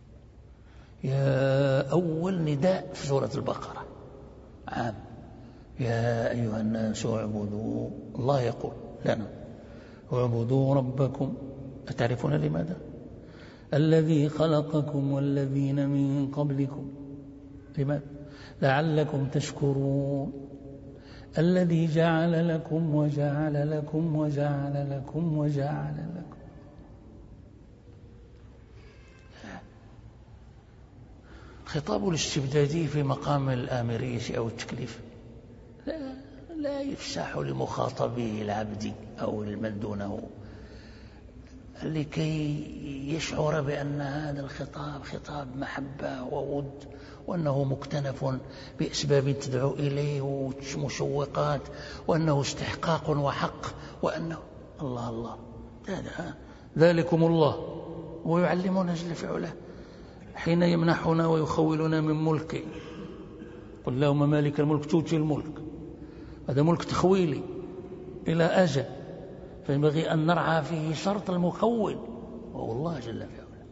يا أول نداء في سورة البقرة عام، يا أيها الناس اعبدوا الله يقول لنا اعبدوا ربكم. أتعرفون لماذا؟ الذي خلقكم والذين من قبلكم. لماذا؟ لعلكم تشكرون. الذي جعل لكم وجعل لكم وجعل لكم وجعل لكم. خطاب الاستبدادي في مقام الآمرية أو التكليف لا يفسح لمخاطبه العبد أو من دونه لكي يشعر بأن هذا الخطاب خطاب محبة وود، وأنه مكتنف بأسباب تدعو إليه ومشوقات، وأنه استحقاق وحق، وأنه الله الله ذلكم الله ويعلمنا جل في علاه حين يمنحنا ويخولنا من ملكه. قل اللهم مالك الملك تؤتي الملك. هذا ملك تخويلي إلى أجل، فينبغي أن نرعى فيه شرط المخول وهو الله جل في علاه.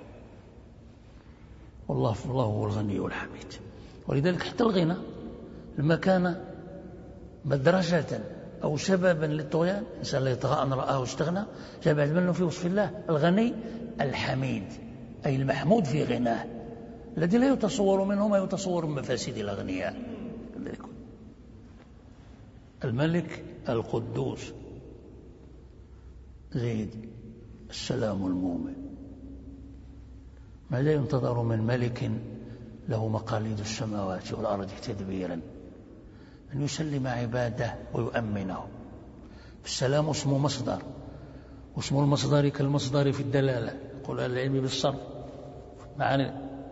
والله هو الغني الحميد. ولذلك حتى الغنى لما كان مدرجة أو سببا للطغيان، الإنسان لا يطغى أن رآه استغنى، جاء بعد منه في وصف الله الغني الحميد، أي المحمود في غناه الذي لا يتصور منه ما يتصور من مفاسد الأغنياء. الملك القدوس زيد السلام المؤمن. ماذا ينتظر من ملك له مقاليد السماوات والأرض تدبيرا؟ أن يسلم عباده ويؤمنهم. السلام اسمه مصدر، واسم المصدر كالمصدر في الدلالة، يقول أهل العلم بالصرف معنى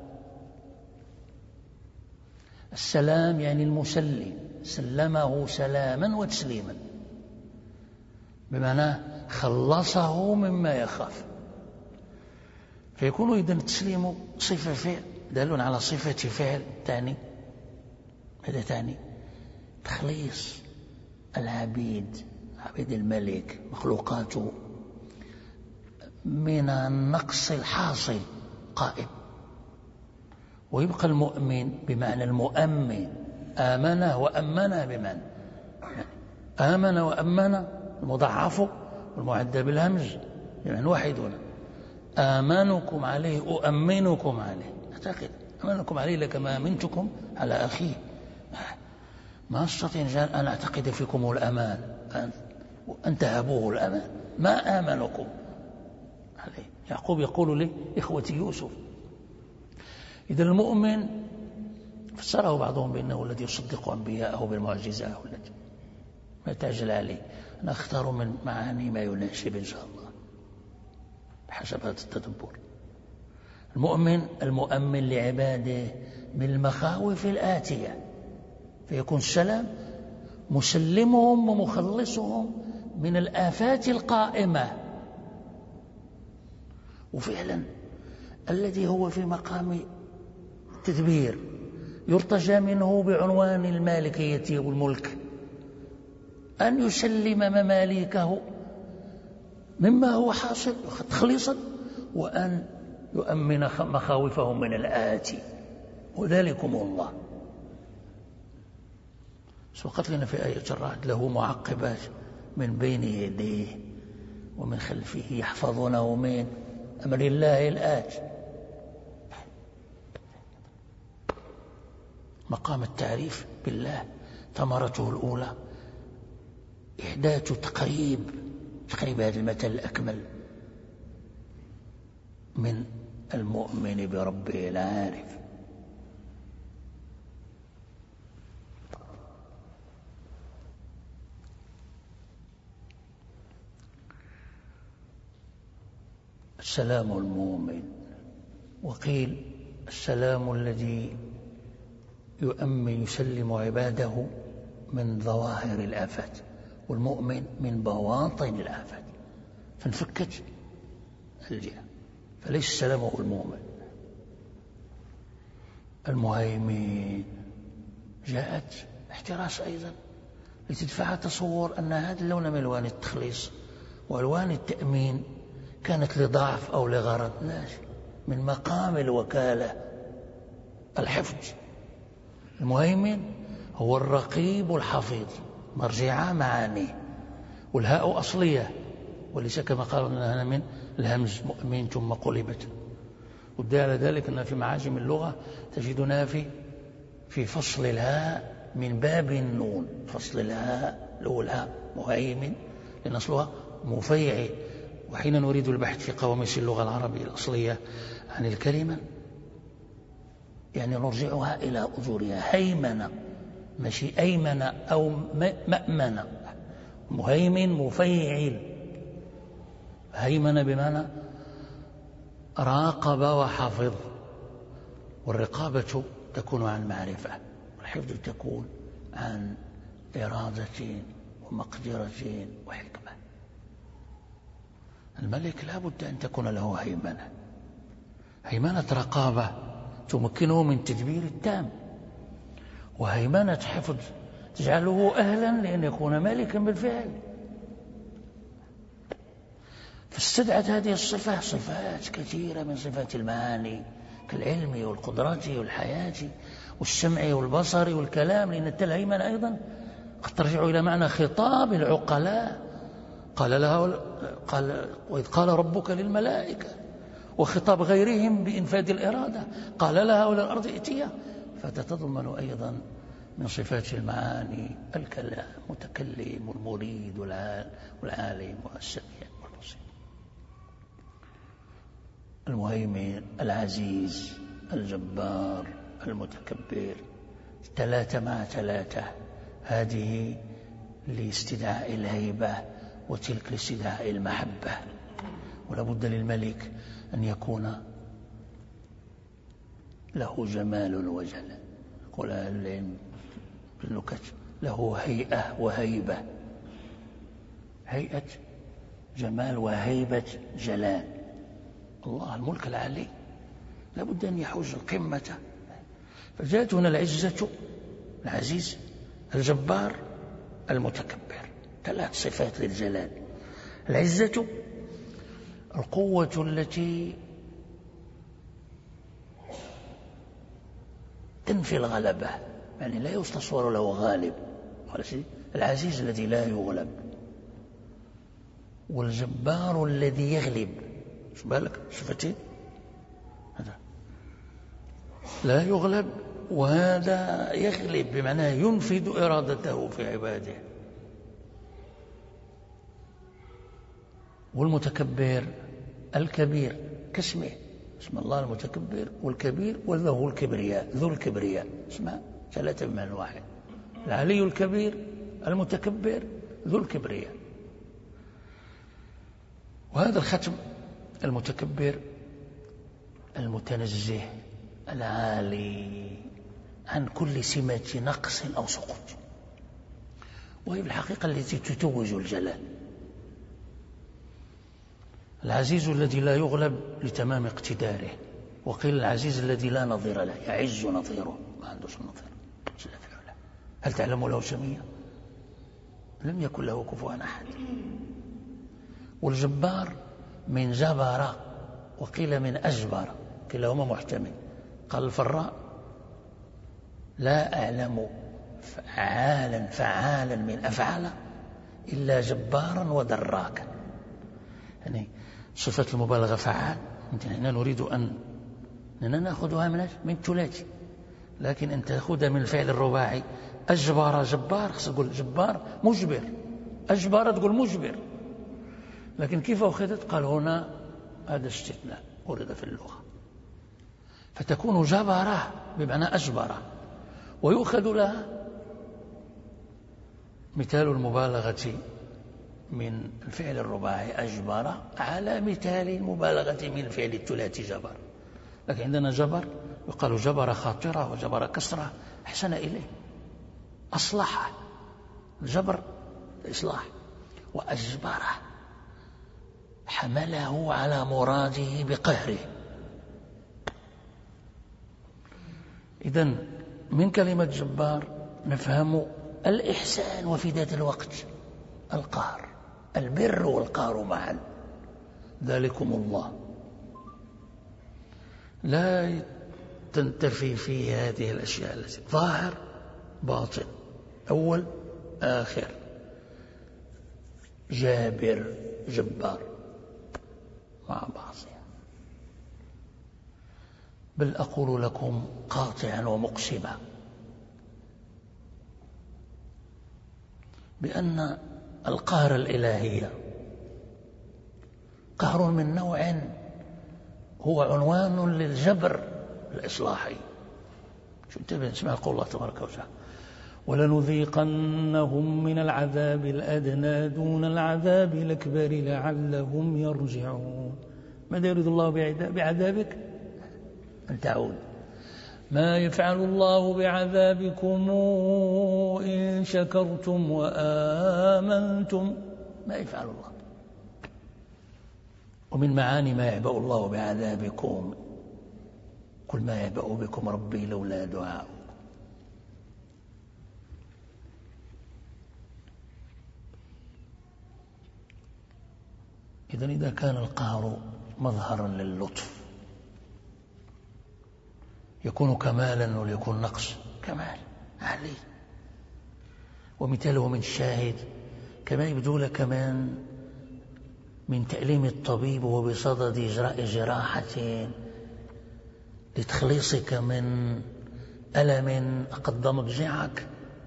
السلام يعني المسلم، سلمه سلاما وتسليما، بمعنى خلصه مما يخاف. فيكون إذن التسليم صفة فعل دال على صفة فعل تعني ماذا تعني؟ تخليص العبيد، عبيد الملك مخلوقاته، من النقص الحاصل قائم. ويبقى المؤمن بمعنى المؤمن، آمنه وأمنه، بمعنى آمن وأمن المضاعف والمعدى بالهمز بمعنى واحد هنا. آمنكم عليه أؤمنكم عليه، أعتقد أمنكم عليه لك ما أمنتكم على أخيه. ما أستطيع أن أعتقد فيكم الأمان أن تهبوه الأمان، ما آمنكم عليه. يعقوب يقول لإخوة يوسف. إذا المؤمن فسره بعضهم بأنه الذي يصدق أنبياءه بالمعجزة، التي ما تعجل عليه. أنا أختار من معاني ما يناسب إن شاء الله بحسب هذا التدبر. المؤمن لعباده بالمخاوف الآتية، فيكون السلام مسلمهم ومخلصهم من الآفات القائمة. وفعلا الذي هو في مقام التدبير يرتجى منه بعنوان المالكية والملك أن يسلم مماليكه مما هو حاصل تخليصا، وأن يؤمن مخاوفهم من الآتي، وذلكم الله. سبقت لنا في آية الرعد له معقبات من بين يديه ومن خلفه يحفظونه من أمر الله الآتي. مقام التعريف بالله ثمرته الأولى إحداث تقريب هذا المثل الأكمل من المؤمن بربه العارف. السلام المؤمن، وقيل السلام الذي يؤمن يسلم عباده من ظواهر الآفات، والمؤمن من بواطن الآفات، فانفكت الجهة، فليس السلام هو المؤمن. المهيمن جاءت احتراس أيضا لتدفع تصور أن هذا اللون من ألوان التخليص وألوان التأمين كانت لضعف أو لغرض، لا، من مقام الوكالة الحفظ. المهيمن هو الرقيب الحفيظ، مرجعة معانيه، والهاء أصلية وليس كما قالوا أنها من الهمز مؤمن ثم قلبت. والدليل على ذلك أن في معاجم اللغة تجدنا في فصل الهاء من باب النون، فصل الهاء الأولى مهيمن لأن أصلها مفيعل. وحين نريد البحث في قواميس اللغة العربية الأصلية عن الكلمة يعني نرجعها إلى أجورها. هيمنة ماشي أيمن أو مأمن، مهيمن مفيعل. هيمن بمعنى راقب وحفظ، والرقابة تكون عن معرفة، والحفظ تكون عن إرادة ومقدرة وحكمة. الملك لا بد أن تكون له هيمنة، هيمنة رقابة تمكنه من تدبير التام، وهيمنة حفظ تجعله أهلا لأن يكون مالكا بالفعل. فاستدعت هذه الصفة صفات كثيرة من صفات المعاني كالعلم والقدرة والحياة والسمع والبصر والكلام، لأن الهيمنة أيضا قد ترجع إلى معنى خطاب العقلاء. وإذ قال ربك للملائكة، وخطاب غيرهم بإنفاذ الإرادة قال لها وللأرض ائتيا. فتتضمن أيضا من صفات المعاني الكلام، المتكلم والمريد والعالم والسميع والبصير. المهيمن، العزيز، الجبار، المتكبر، 3 مع 3، هذه لاستدعاء الهيبة وتلك لاستدعاء المحبة. ولا بد للملك أن يكون له جمال وجلال. يقول أهل العلم بالنكت له هيئة وهيبة، هيئة جمال وهيبة جلال. الله الملك العلي لا بد أن يحوز القمة. فجاءت هنا العزة، العزيز، الجبار، المتكبر، 3 صفات للجلال. العزة القوة التي تنفي الغلبة، يعني لا يستصور له غالب. العزيز الذي لا يغلب، والجبار الذي يغلب. شو بالك شفتي هذا لا يغلب وهذا يغلب، بمعنى ينفذ إرادته في عباده. والمتكبر الكبير كاسمه، اسم الله المتكبر والكبير، وله الكبرياء، ذو الكبرياء، اسمها 3 بمعنى واحد. العلي الكبير، المتكبر، ذو الكبرياء. وهذا الختم المتكبر المتنزه العالي عن كل سمة نقص أو سقوط، وهي بالحقيقة التي تتوج الجلال. العزيز الذي لا يغلب لتمام اقتداره، وقيل العزيز الذي لا نظير له، يعز نظيره، ما عندوش نظير جل في علاه. هل تعلم له سمية؟ لم يكن له كفوا أحد. والجبار من جبر، وقيل من أجبر، كلاهما محتمل. قال الفراء لا أعلم فعالا من أفعال إلا جبارا ودراكا. يعني صفة المبالغة فعال، هنا نريد أن نأخذها من ثلاثي، لكن أن تأخذها من الفعل الرباعي. أجبر جبار، خص تقول جبار مجبر، أجبر تقول مجبر. لكن كيف أخذت؟ قال هنا هذا استثناء ورد في اللغة، فتكون جبرة بمعنى أجبرة، ويؤخذ لها مثال المبالغة من الفعل الرباعي أجبر على مثال المبالغة من الفعل الثلاثي جبر. لكن عندنا جبر يقال جبر خاطرة وجبر كسرة، أحسن إليه، أصلح. الجبر إصلاح. وأجبره حمله على مراده بقهره. إذن من كلمة جبار نفهم الإحسان وفي ذات الوقت القهر، البر والقهر معا. ذلكم الله لا تنتفي فيه هذه الأشياء التي ظاهر باطن، أول آخر، جابر جبار مع بعض. بل أقول لكم قاطعا ومقسما بأن القهر الإلهي قهر من نوع هو عنوان للجبر الإصلاحي. شو انتبه، اسمع قول الله تبارك وتعالى: ولنذيقنهم من العذاب الأدنى دون العذاب الأكبر لعلهم يرجعون. ماذا يريد الله بعذابك؟ أن تعود. ما يفعل الله بعذابكم إن شكرتم وآمنتم. ما يفعل الله. ومن معاني ما يعبأ الله بعذابكم: قل ما يعبأ بكم ربي لولا دعاء. إذن إذا كان القهر مظهرا للطف يكون كمالا وليكون نقص. كمال علي، ومثاله من الشاهد كما يبدو لك من تأليم الطبيب وبصدد إجراء جراحة لتخليصك من ألم قد مضجعك،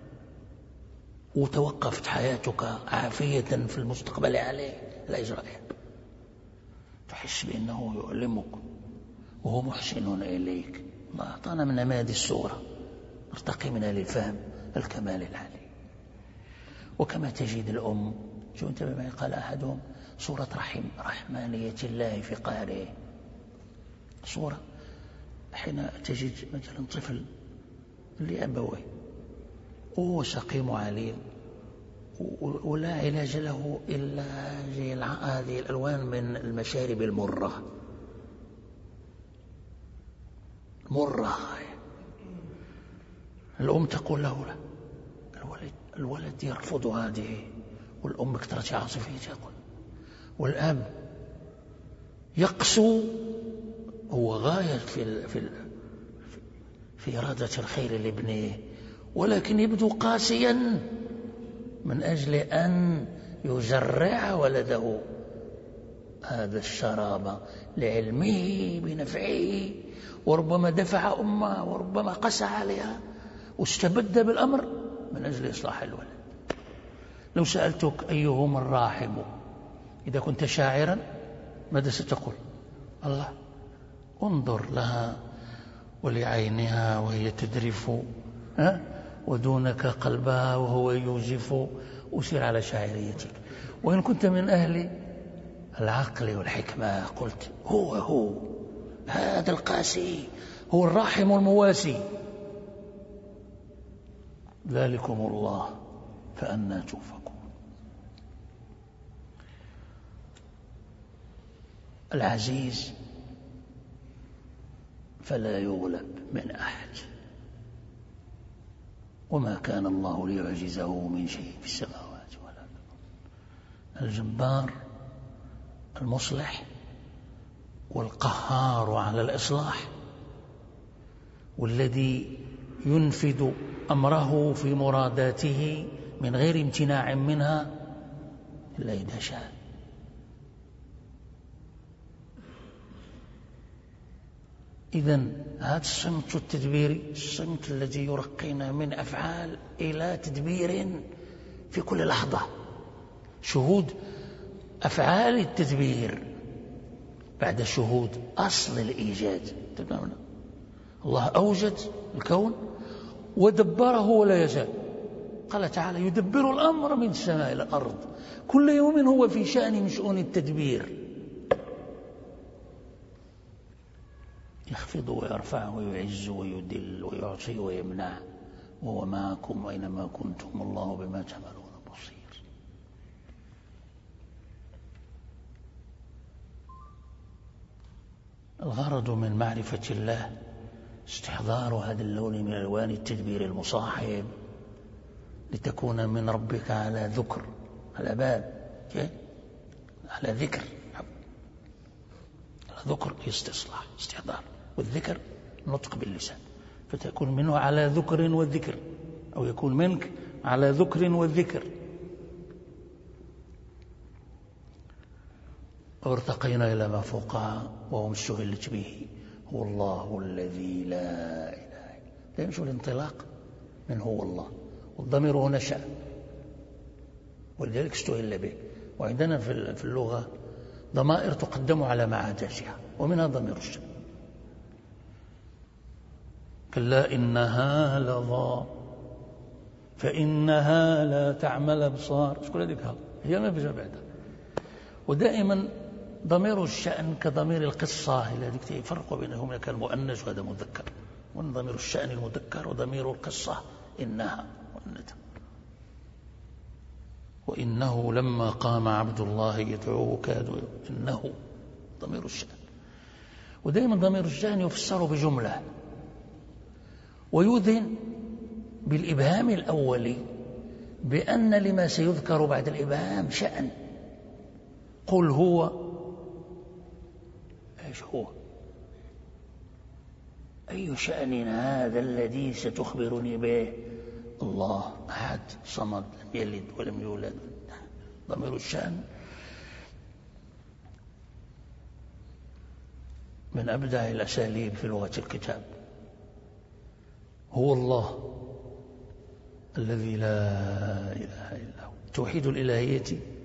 وتوقفت حياتك عافية في المستقبل عليه لا إجراء، تحس بأنه يؤلمك وهو محسن إليك. الله أعطانا من نماذج الصورة نرتقي منها للفهم الكمال العالي. وكما تجد الأم، شو انتبه معي، قال أحدهم: صورة رحمانية الله في قهره. صورة حين تجد مثلا طفل لأبويه وهو سقيم عليل ولا علاج له إلا هذه الألوان من المشارب المرة. الأم تقول له: لا، الولد يرفض هذه، والأم كثرة عاطفية تقول، والأب يقسو، هو غاية في إرادة الخير لابنه، ولكن يبدو قاسيا من أجل أن يزرع ولده هذا الشراب لعلمه بنفعه، وربما دفع أمه وربما قسى عليها واستبد بالأمر من أجل إصلاح الولد. لو سألتك أيهم الراحم إذا كنت شاعرا ماذا ستقول؟ الله. انظر لها ولعينها وهي تدرف ودونك قلبها وهو يوجف، أسير على شاعريتك. وإن كنت من أهل العقل والحكمة قلت هو هذا القاسي هو الراحم المواسي. ذلكم الله فأنى توفكون. العزيز فلا يغلب من أحد، وما كان الله ليعجزه من شيء في السماوات ولا الأرض. الجبار المصلح والقهار على الإصلاح، والذي ينفذ أمره في مراداته من غير امتناع منها إلا إذا شاء. إذن هذا الصمت التدبيري، الصمت الذي يرقينا من أفعال إلى تدبير في كل لحظة، شهود أفعال التدبير بعد شهود أصل الإيجاد. الله أوجد الكون ودبره ولا يزال. قال تعالى: يدبر الأمر من السماء إلى الأرض، كل يوم هو في شأن من شؤون التدبير، يخفض ويرفع ويعز ويدل ويعطي ويمنع، وهو معكم وأينما كنتم والله بما تعملون بصير. الغرض من معرفة الله استحضار هذا اللون من ألوان التدبير المصاحب، لتكون من ربك على ذكر، على باب، على ذكر، على ذكر استصلاح استحضار، والذكر نطق باللسان، فتكون منه على ذكر والذكر أو يكون منك على ذكر والذكر. وارتقينا إلى ما فوقها وهم استهلت به هو الله الذي لا إله إلا هو. يمشي الانطلاق من هو الله، والضمير هنا شأن، ولذلك استهل به. وعندنا في اللغة ضمائر تقدم على معاجزها، ومنها ضمير الشأن. كلا إنها لظى فإنها لا تعمى الأبصار. شكون هذيك؟ هي ما بجا بعدها. ودائما ضمير الشأن كضمير القصة، إلى ذلك يفرق بينهم، هناك المؤنث وهذا مذكر، وضمير الشأن المذكر، وضمير القصة إنها مؤنث. وإنه لما قام عبد الله يدعوه كادوا، إنه ضمير الشأن. ودائما ضمير الشأن يفسر بجملة، ويذن بالإبهام الأولي بأن لما سيذكر بعد الإبهام شأن. قل هو، ايش هو؟ أي شأن هذا الذي ستخبرني به؟ الله أحد صمد لم يلد ولم يولد. ضمير الشأن من أبدع الأساليب في لغة الكتاب. هو الله الذي لا إله إلا هو. توحيد الإلهية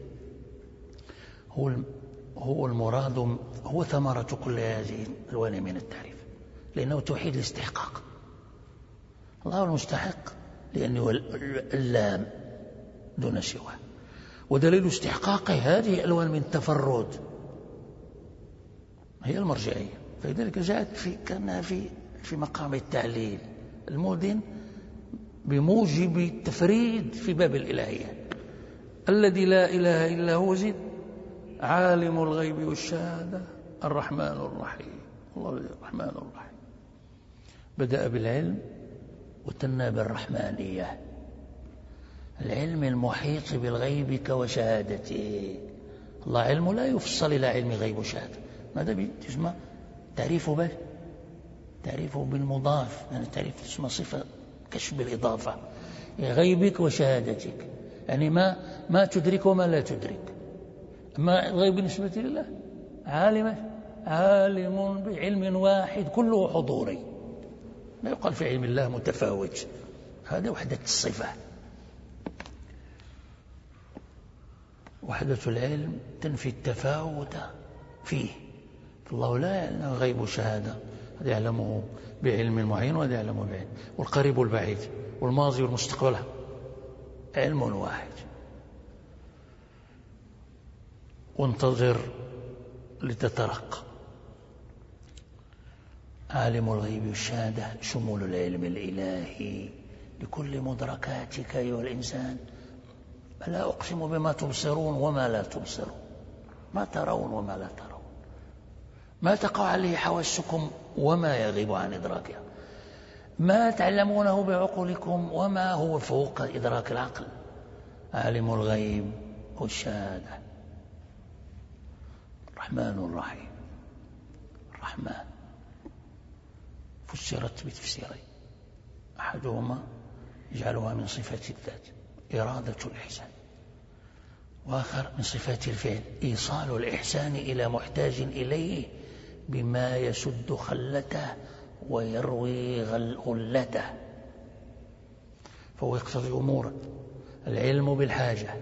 هو المراد، هو ثمرة كل هذه الألوان من التعريف، لأنه توحيد الاستحقاق. الله هو المستحق لأنه اللام دون سواه، ودليل استحقاقه هذه ألوان من التفرد، هي المرجعية. فلذلك جاءت كأنها في مقام التعليل، المؤذن بموجب التفريد في باب الإلهية. الذي لا إله إلا هو زيد عالم الغيب والشهادة الرحمن الرحيم. الله الرحمن الرحيم بدأ بالعلم وتنى بالرحمانية، العلم المحيط بالغيب وشهادته. الله علم لا يفصل إلى علم غيب وشهادة. ماذا يسمى تعريفه به؟ تعريفه بالمضاف، يعني تعريف اسمه صفة كشف بالإضافة، غيبك وشهادتك، يعني ما تدرك وما لا تدرك. أما الغيب بالنسبة لله عالم بعلم واحد كله حضوري، لا يقال في علم الله متفاوت، هذا وحدة الصفة. وحدة العلم تنفي التفاوت فيه. الله لا يعلم غيب وشهادة، هذا يعلمه بعلم معين وهذا يعلمه بعلم، والقريب والبعيد والماضي والمستقبل علم واحد. وانتظر لتترقى. عالم الغيب والشهادة شمول العلم الإلهي لكل مدركاتك أيها الإنسان. لا أقسم بما تبصرون وما لا تبصرون، ما ترون وما لا ترون، ما تقع عليه حواسكم وما يغيب عن إدراكها، ما تعلمونه بعقولكم وما هو فوق إدراك العقل. عالم الغيب والشهادة الرحمن الرحيم. الرحمن فسرت بتفسيرين، أحدهما يجعلها من صفات الذات إرادة الإحسان، وآخر من صفات الفعل إيصال الإحسان إلى محتاج إليه بما يسد خلته ويروي غلته. فهو يقتضي أمورا: العلم بالحاجة،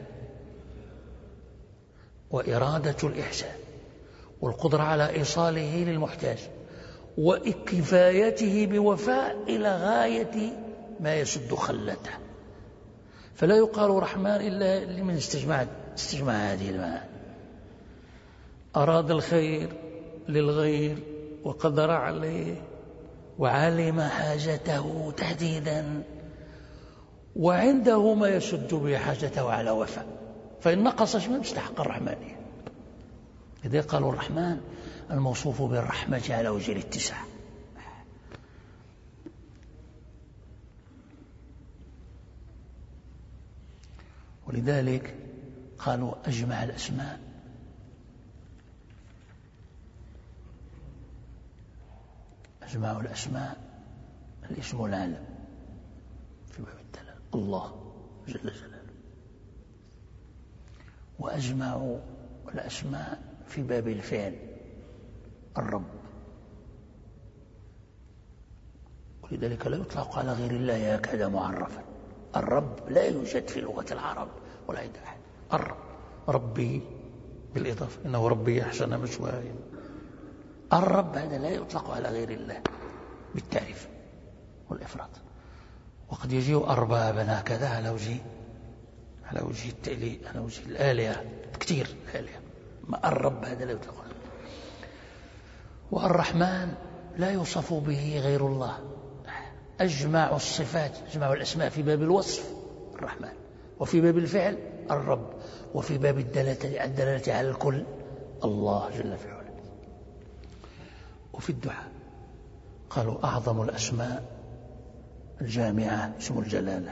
وإرادة الإحسان، والقدرة على إيصاله للمحتاج، وكفايته بوفاء إلى غاية ما يسد خلته. فلا يقال رحمن إلا لمن استجمع هذه المعاني: أراد الخير للغير وقدر عليه وعلم حاجته تهديدا، وعنده ما يسد به حاجته على وفاء. فإن نقص شيء استحق الرحمانية. إذا قالوا الرحمن الموصوف بالرحمة على وجه الاتساع. ولذلك قالوا أجمع الأسماء الاسم العالم في باب الدلالة. الله جل جلاله. وأجمع الأسماء في باب الفعل الرب، ولذلك لا يطلق على غير الله هكذا معرفا. الرب لا يوجد في لغة العرب ولا عند أحد. الرب ربي بالإضافة، إنه ربي أحسن مثواي. الرب هذا لا يطلق على غير الله بالتعريف والإفراط. وقد يجيء أربابا هكذا على وجه التأليه، على وجه الآلهة كثير الآلهة. ما الرب هذا لا يطلق عليه. والرحمن لا يوصف به غير الله. أجمع الصفات، أجمع الأسماء في باب الوصف الرحمن، وفي باب الفعل الرب، وفي باب الدلالة على الكل الله جل في علاه. وفي الدعاء قالوا أعظم الأسماء الجامعة اسم الجلالة،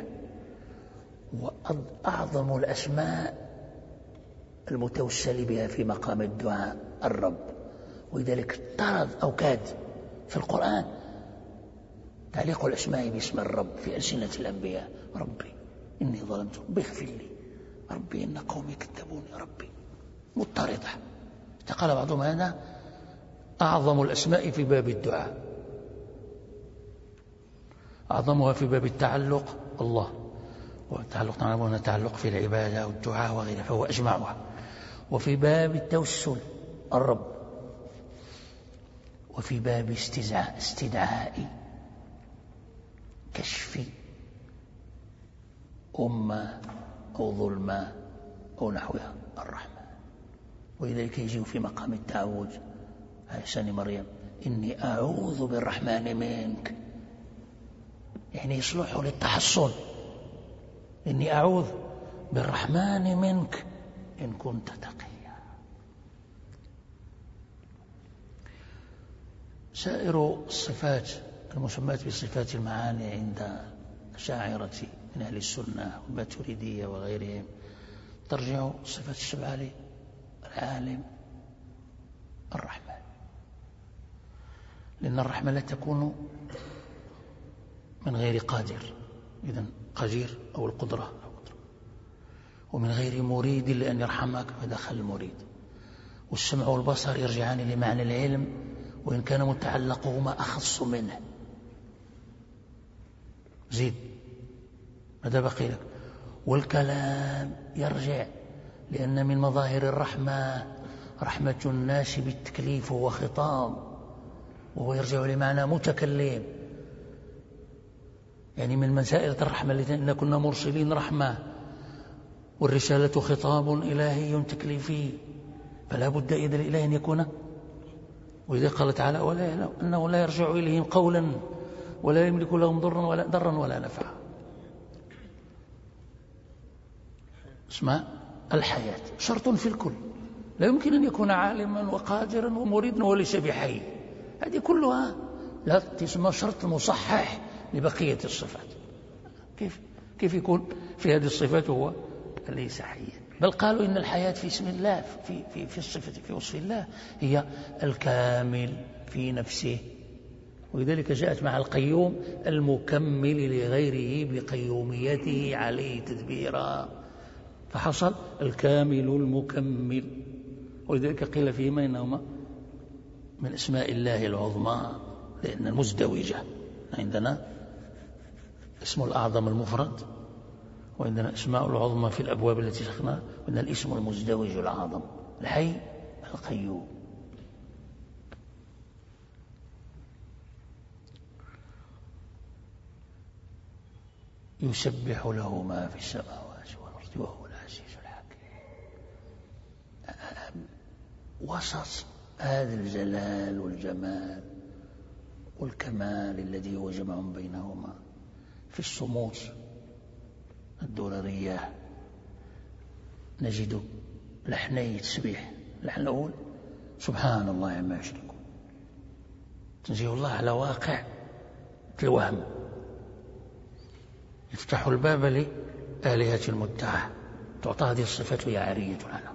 وأعظم الأسماء المتوسل بها في مقام الدعاء الرب. ولذلك طرد أو كاد في القرآن تعليق الأسماء باسم الرب في ألسنة الأنبياء. ربي إني ظلمت، ربي اغفر لي، ربي إن قومي كذبوني، ربي مضطردة. قال بعضهم هذا أعظم الأسماء في باب الدعاء، أعظمها في باب التعلق الله، والتعلق نعلمون تعلق في العبادة والدعاء وغيره، فهو أجمعها. وفي باب التوسل الرب، وفي باب استدعاء كشف أمة أو ظلمة أو نحوها الرحمن. ولذلك يجي في مقام التعوذ على لسان مريم إني أعوذ بالرحمن منك، يعني يصلح للتحصن. إني أعوذ بالرحمن منك إن كنت تقيا. سائر الصفات المسمات بصفات المعاني عند الأشاعرة من أهل السنة والماتريدية وغيرهم ترجع صفات السبعة للعالم الرحمن، لأن الرحمة لا تكون من غير قادر، إذن قدير أو القدرة، ومن غير مريد لأن يرحمك فدخل المريد. والسمع والبصر يرجعان لمعنى العلم وإن كان متعلقهما أخص منه. زيد ماذا بقي لك؟ والكلام يرجع لأن من مظاهر الرحمة رحمة الناس بالتكليف وخطاب، وهو يرجع لمعنى متكلم، يعني من مسائل الرحمة لأن كنا مرسلين رحمة، والرسالة خطاب إلهي تكليفي، فلا بد إذن الإله أن يكون. وإذا قال تعالى أنه لا يرجع إليهم قولا ولا يملك لهم ضرا ولا نفعا. اسمها الحياة شرط في الكل، لا يمكن أن يكون عالما وقادرا ومريدا وليس بحي، هذه كلها لا تسمى شرط مصحح لبقية الصفات. كيف يكون في هذه الصفات وهو ليس حيا؟ بل قالوا إن الحياة في اسم الله في الصفة في وصف الله هي الكامل في نفسه، ولذلك جاءت مع القيوم المكمل لغيره بقيوميته عليه تدبيرا، فحصل الكامل المكمل. ولذلك قيل فيهما إنهما من اسماء الله العظمى، لأن المزدوجة عندنا اسم الأعظم المفرد، وعندنا اسماء العظمى في الأبواب التي شرحناها، وعندنا الاسم المزدوج الأعظم الحي القيوم. يسبح له ما في السماوات والأرض وهو العزيز الحكيم. وسط هذا الجلال والجمال والكمال الذي هو جمع بينهما في الصمود الدررية نجد لحني تسبيح. اللحن الأول سبحان الله عما يشركون، تنزيه الله على واقع الوهم، يفتح الباب لآلهة المدعى، تعطى هذه الصفة هي عارية عنها.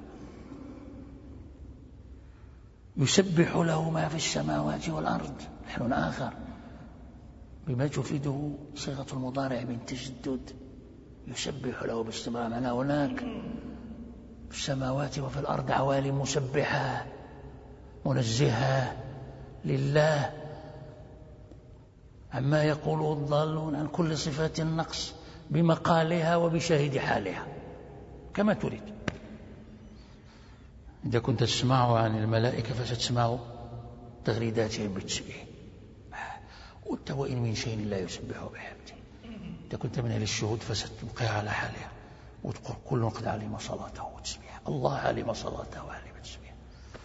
يسبح له ما في السماوات والأرض، لحن آخر بما تفيده صيغة المضارع من تجدد يسبح له باستمرار، معناه هناك في السماوات وفي الأرض عوالم مسبحة منزهة لله عما يقوله الضالون عن كل صفات النقص بمقالها وبشاهد حالها كما تريد. إذا كنت تسمع عن الملائكة فستسمع تغريداتهم بالتسبيح، وإن من شيء لا يسبح بحمده. إذا كنت من أهل الشهود فستبقى على حالها وتقول كل قد علم صلاته وتسبيحه، الله علم صلاته وعلم تسبيحه.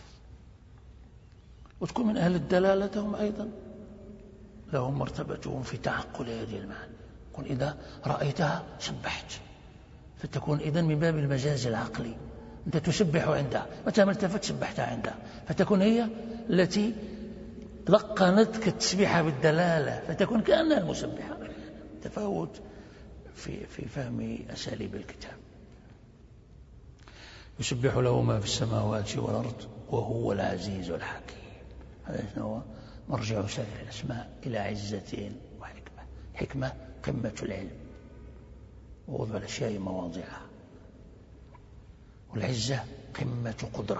وتكون من أهل الدلالة هم أيضا لهم مرتبتهم في تعقل هذه المعنى. قل إذا رأيتها سبحت، فتكون إذن من باب المجاز العقلي، أنت تسبح عندها، متى ما التفت سبحتها عندها، فتكون هي التي لقنتك التسبيح بالدلالة، فتكون كأنها المسبحة. تفاوت في فهم أساليب الكتاب. يسبح له ما في السماوات والأرض وهو العزيز الحكيم. هذا هو مرجع سائر الأسماء إلى عزة وحكمة. حكمة قمة العلم ووضع الأشياء مواضعها، والعزة قمة قدرة.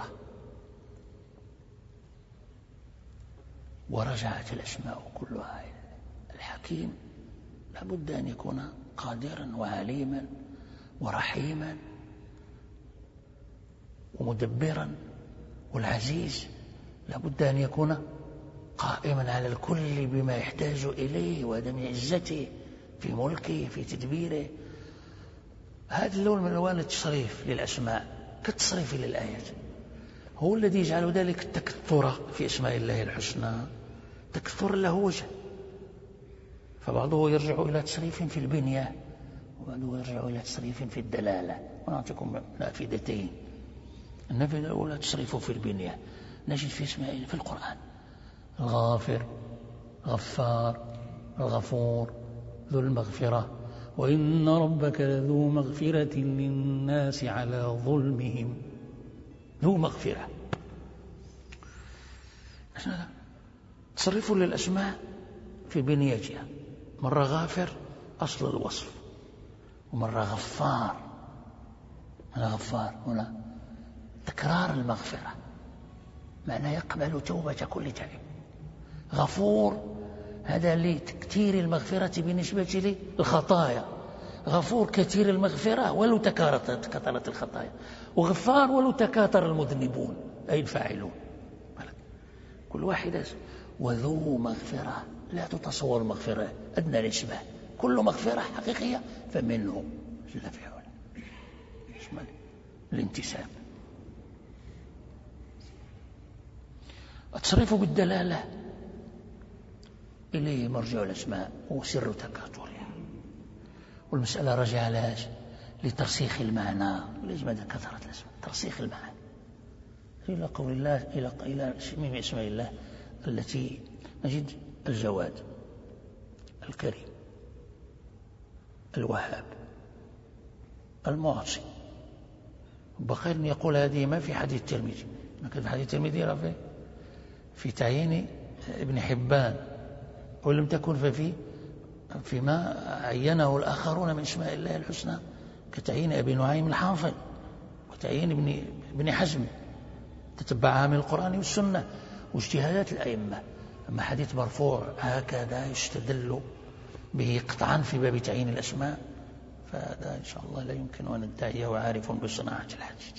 ورجعت الأسماء كلها. الحكيم لابد أن يكون قادرا وعليما ورحيما ومدبرا، والعزيز لابد أن يكون قائما على الكل بما يحتاج إليه، وهذا من عزته في ملكه في تدبيره. هذا اللون من ألوان التصريف للأسماء كالتصريف للآيات، هو الذي يجعل ذلك التكثر في أسماء الله الحسنى تكثر له وجه، فبعضه يرجع إلى تصريف في البنية وبعضه يرجع إلى تصريف في الدلالة. ونعطيكم نافذتين. النافذة الأولى تصريف في البنية، نجد في اسماء في القرآن الغافر، غفار، الغفور، ذو المغفرة، وإن ربك لذو مغفرة للناس على ظلمهم. ذو مغفرة. تصرف للأسماء في بنيتها، مرة غافر أصل الوصف، ومرة غفار. أنا غفار هنا تكرار المغفرة، معنى يقبل توبة كل تائب. غفور هذا لتكثير المغفرة بالنسبة للخطايا، غفور كثير المغفرة ولو تكاثرت الخطايا، وغفار ولو تكاثر المذنبون أي الفاعلون. كل واحدة. وذو مغفرة لا تتصور مغفرة أدنى نسبة، كل مغفرة حقيقية فمنه جل في علا اسمه الانتساب. التصريف بالدلالة إليه مرجع الأسماء وسر تكاثرها، والمسألة رجع لها لترسيخ المعنى. لماذا كثرت الأسماء؟ ترسيخ المعنى إلى قول الله، إلى من اسماء الله التي نجد الجواد، الكريم، الوهاب، المعطي. بخير أن يقول هذه ما في حديث الترمذي، ما كان في حديث الترمذي في تعيين ابن حبان، ولم تكن فيما عينه الآخرون من اسماء الله الحسنى كتعيين أبي نعيم الحافظ وتعيين ابن حزم، تتبعها من القرآن والسنة واجتهادات الأئمة. أما حديث مرفوع هكذا يستدل به قطعا في باب تعيين الأسماء، فهذا إن شاء الله لا يمكن أن ندعيه عارف بصناعة الحديث.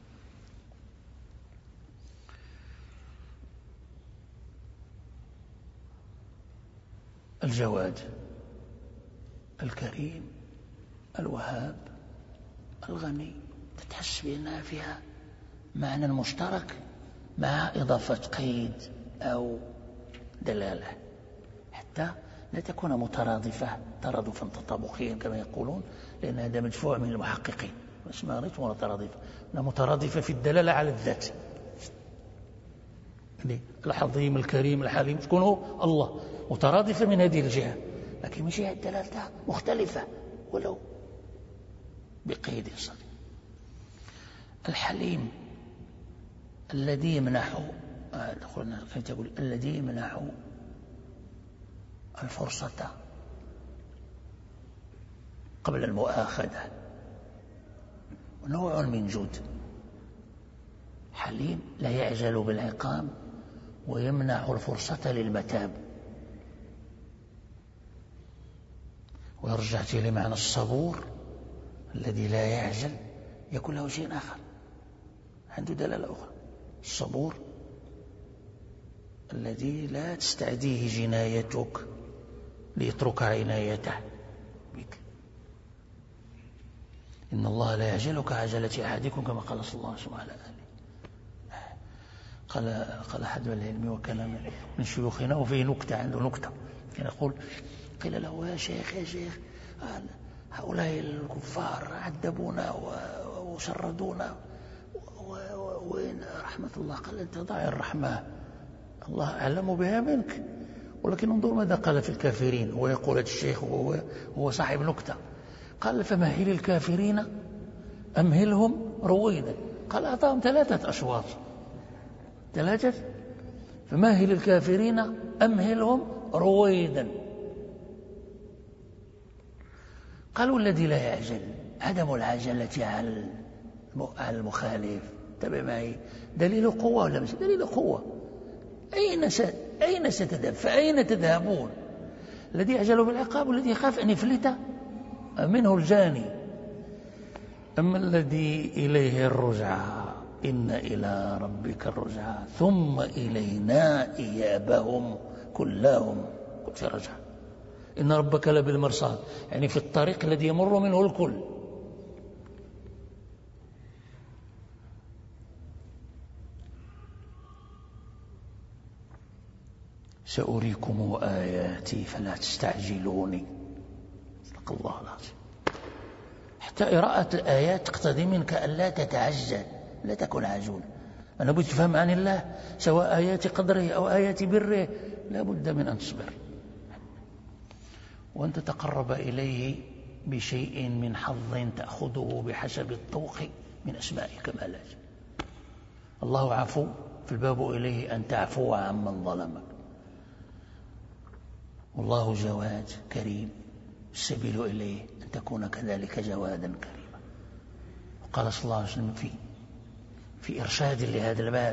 الجواد، الكريم، الوهاب، الغني، تتحس بأنها فيها معنى مشترك مع إضافة قيد أو دلالة، حتى لا تكون مترادفة ترادفا تطابقيا كما يقولون، لأن هذا مدفوع من المحققين. اسمها غير مترادفة، مترادفة في الدلالة على الذات. العظيم، الكريم، الحليم تكون الله مترادفة من هذه الجهة، لكن من جهة دلالتها مختلفة ولو بقيد صغير. الحليم الذي يمنح، الذي يمنح الفرصة قبل المؤاخذة، ونوع من جود. حليم لا يعجل بالعقاب ويمنع الفرصة للمتاب. ورجعت إلى معنى الصبور الذي لا يعجل، يكون له شيء آخر، عنده دلالة أخرى. الصبور الذي لا تستعديه جنايتك ليترك عنايته بك. إن الله لا يعجل كعجلة أحدكم، كما قال صلى الله عليه وسلم. قال أحد العلم وكان من شيوخنا، وفيه نكتة، عنده نكتة، كان يقول: قيل له: يا شيخ هؤلاء الكفار عذبونا وشردونا، وين رحمة الله؟ قال: أنت ضاع الرحمة، الله أعلم بها منك، ولكن انظر ماذا قال في الكافرين. هو يقول الشيخ وهو صاحب نكتة. قال: فمهل الكافرين أمهلهم رويدا. قال: أعطاهم 3 أشواط، 3. فمهل الكافرين أمهلهم رويدا. قالوا: الذي لا يعجل، عدم العجلة على المخالف. تبع معي، دليل قوة ولا مش دليل قوة؟ أين ستذهب؟ فأين تذهبون؟ الذي يعجل بالعقاب والذي يخاف أن يفلت منه الجاني. أما الذي إليه الرجعة، إن إلى ربك الرجعة ثم إلينا إيابهم كلهم. في رجعة، إن ربك لبالمرصاد، يعني في الطريق الذي يمر منه الكل. سأريكم آياتي فلا تستعجلوني. صدق الله العظيم. حتى قراءة الآيات تقتضي منك أن لا تتعجل، لا تكون عجول. أنا بد تفهم عن الله، سواء آيات قدره أو آيات بره، لا بد من أن تصبر، وأن تتقرب إليه بشيء من حظ تأخذه بحسب الطوق من أسماء كمالات. الله عفو، في الباب إليه أن تعفو عمن ظلمك. والله جواد كريم، السبيل إليه أن تكون كذلك جوادا كريما. وقال صلى الله عليه وسلم في إرشاد لهذا الباب: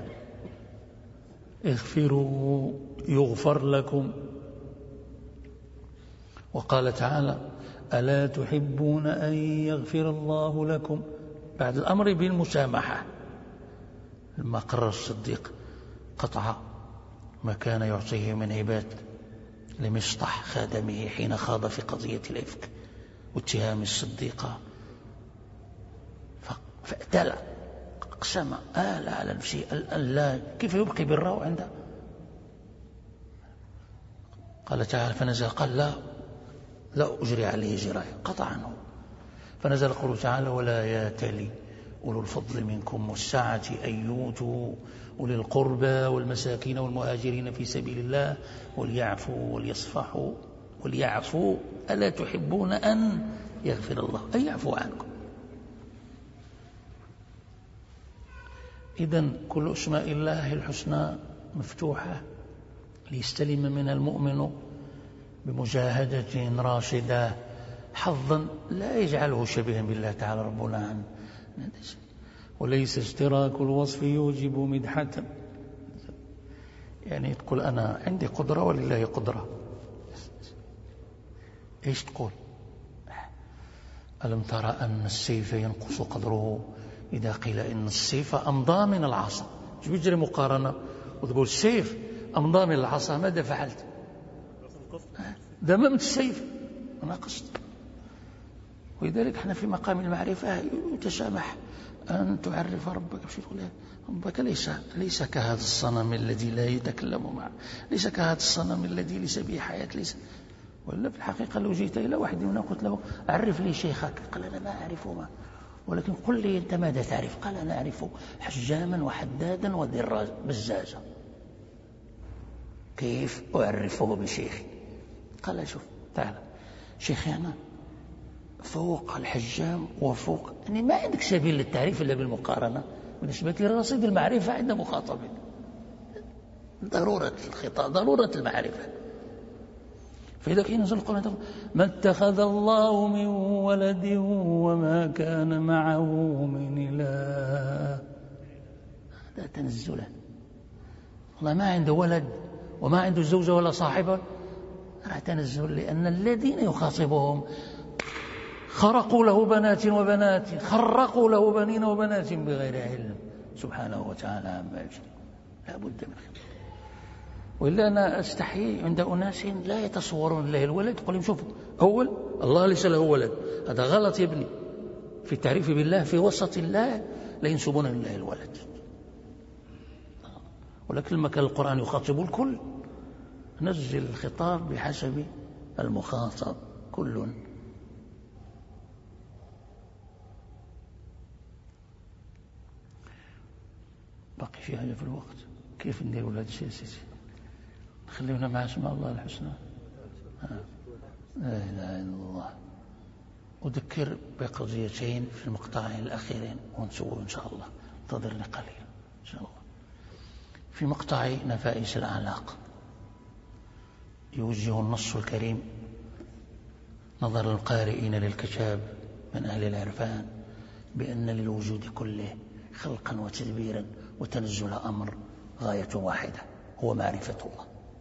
اغفروا يغفر لكم. وقال تعالى: ألا تحبون أن يغفر الله لكم، بعد الأمر بالمسامحة. لما قرر الصديق قطع ما كان يعطيه من عباد لمصطح خادمه حين خاض في قضية الإفك واتهام الصديقة، فأتلى، أقسم آل على نفسه لا، كيف يبقي بره عنده؟ قال تعالى: فنزل، قال: لا أجري عليه جراية، قطع عنه. فنزل قوله تعالى: ولا يأتل أولو الفضل منكم والسعة أن يؤتوا أولي القربى والمساكين والمهاجرين في سبيل الله وليعفوا وليصفحوا وليعفوا ألا تحبون أن يغفر الله، أن يعفو عنكم. إذن كل أسماء الله الحسنى مفتوحة ليستلم من المؤمن بمجاهدة راشدة حظا لا يجعله شبيها بالله تعالى ربنا عن ندس. وليس اشتراك الوصف يوجب مدحة، يعني تقول أنا عندي قدرة ولله قدرة. إيش تقول؟ ألم ترى أن السيف ينقص قدره إذا قيل إن السيف أمضى من العصا؟ مش بيجري مقارنة وتقول السيف أمضى من العصا، ماذا فعلت؟ دممت السيف، ناقصت. ولذلك احنا في مقام المعرفة يتسامح أن تعرف ربك، مش تقول ربك ليس كهذا الصنم الذي لا يتكلم معه، ليس كهذا الصنم الذي ليس به حياة، ليس. وإلا في الحقيقة لو جئت إلى واحد منا قلت له عرف لي شيخك، قال أنا ما أعرف ما، ولكن قل لي أنت ماذا تعرف؟ قال أنا أعرف حجاما وحدادا وذراجا بزازا. كيف أعرفه بشيخي؟ قال شوف تعال شيخي أنا فوق الحجام وفوق، يعني ما عندك سبيل للتعريف إلا بالمقارنة بالنسبة لرصيد المعرفة عند مخاطبين. ضرورة الخطاب، ضرورة المعرفة. فإذا كان ينزل القرآن ما اتخذ الله من ولد وما كان معه من إله، هذا تنزله. الله ما عنده ولد وما عنده زوجة ولا صاحبة، هذا تنزل، لأن الذين يخاطبهم خرقوا له بنات وبنات، خرقوا له بنين وبنات بغير علم سبحانه وتعالى عما يشركون. لا بد من خطاب. وإلا أنا أستحي عند أناس لا يتصورون الله الولد، قل لهم شوفوا، أول الله ليس له ولد، هذا غلط يا ابني في التعريف بالله. في وسط الله لا ينسبون لله الولد، ولكن لما كان القرآن يخاطب الكل نزل الخطاب بحسب المخاطب كل. باقي في حاجة في الوقت؟ كيف ندير ولاد سياسي؟ خلينا مع اسماء الله الحسنى. لا إله إلا الله. أذكر بقضيتين في المقطعين الأخيرين ونسوي إن شاء الله، انتظرني قليلا إن شاء الله. في مقطع نفائس الأعلاق يوجه النص الكريم نظر القارئين للكتاب من أهل العرفان بأن للوجود كله خلقا وتدبيرا وتنزل أمر غاية واحدة، هو معرفة الله.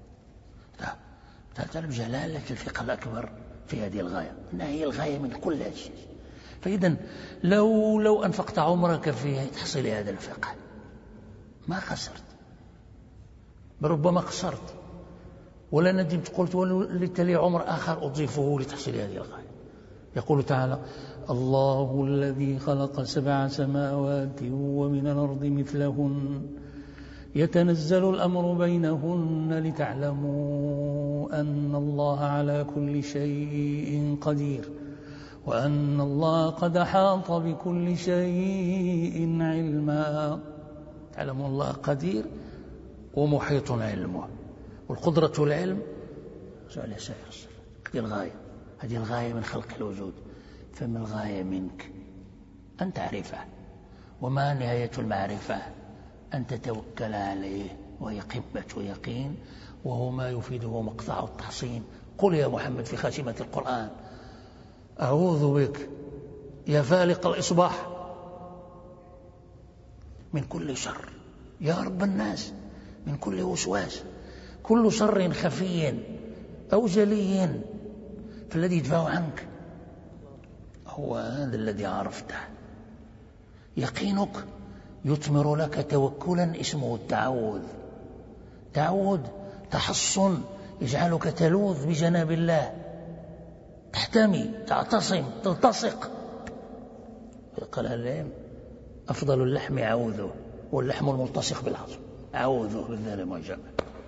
تعلم جلالة الفقه الأكبر في هذه الغاية، إنها هي الغاية من كل شيء. فإذا لو أنفقت عمرك في تحصيل هذا الفقه ما خسرت، بل ربما خسرت، ولا ندمت. قلت ولدت لي عمر آخر أضيفه لتحصيل هذه الغاية. يقول تعالى: الله الذي خلق 7 سماوات ومن الأرض مثلهن يتنزل الأمر بينهن لتعلموا أن الله على كل شيء قدير وأن الله قد أحاط بكل شيء علما. تعلموا الله قدير ومحيط علمه، والقدرة والعلم على سائر الصفات. هذه الغاية من خلق الوجود. فما الغاية منك؟ أن تعرفه. وما نهاية المعرفة؟ أن تتوكل عليه، وهي قمة يقين، وهو ما يفيده مقطع التحصين. قل يا محمد في خاتمة القرآن: أعوذ بك يا فالق الإصباح من كل شر، يا رب الناس من كل وسواس، كل شر خفي أو جلي، فالذي يدفع عنك هو هذا الذي عرفته. يقينك يثمر لك توكلا اسمه التعوذ. تعوذ تحصن يجعلك تلوذ بجناب الله، تحتمي، تعتصم، تلتصق. قال العلم: أفضل اللحم عوذه، واللحم الملتصق بالعظم عوذه بالذال معجم.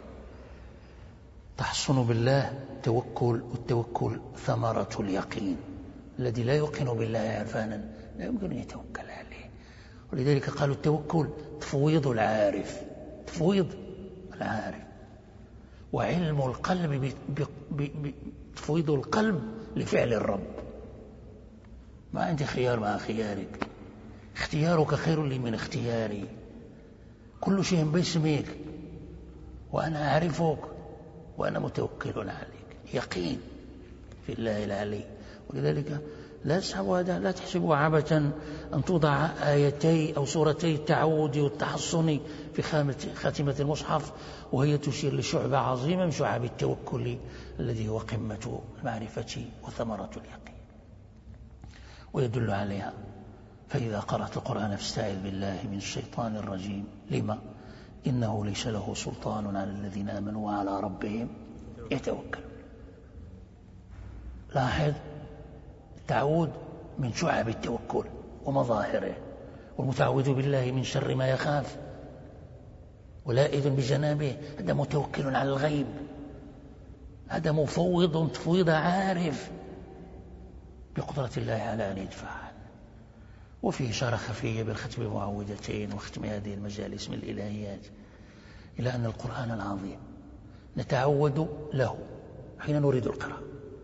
تحصن بالله توكل، والتوكل ثمرة اليقين. الذي لا يوقن بالله عرفانا لا يمكن أن يتوكل عليه. ولذلك قالوا التوكل تفويض العارف، تفويض العارف. وعلم القلب تفويض القلب لفعل الرب. ما عندي خيار مع خيارك، اختيارك خير لي من اختياري. كل شيء باسمك وأنا أعرفك وأنا متوكل عليك. يقين في الله العلي. ولذلك لا تحسبوا عبثا أن توضع آيتي أو سورتي التعوذ والتحصن في خاتمة المصحف وهي تشير لشعبة عظيمة من شعب التوكل الذي هو قمة المعرفة وثمرة اليقين، ويدل عليها. فإذا قرأت القرآن فاستعذ بالله من الشيطان الرجيم. لما؟ إنه ليس له سلطان على الذين آمنوا وعلى ربهم يتوكلون. لاحظ، التعوذ من شعب التوكل ومظاهره، والمتعوذ بالله من شر ما يخاف ولائذ بجنابه. هذا متوكل على الغيب، هذا مفوض تفويض عارف بقدرة الله على أن يدفع. وفيه إشارة خفية بالختم المعوذتين وختم هذه المجالس من الإلهيات إلى أن القرآن العظيم نتعوذ له حين نريد القراءة،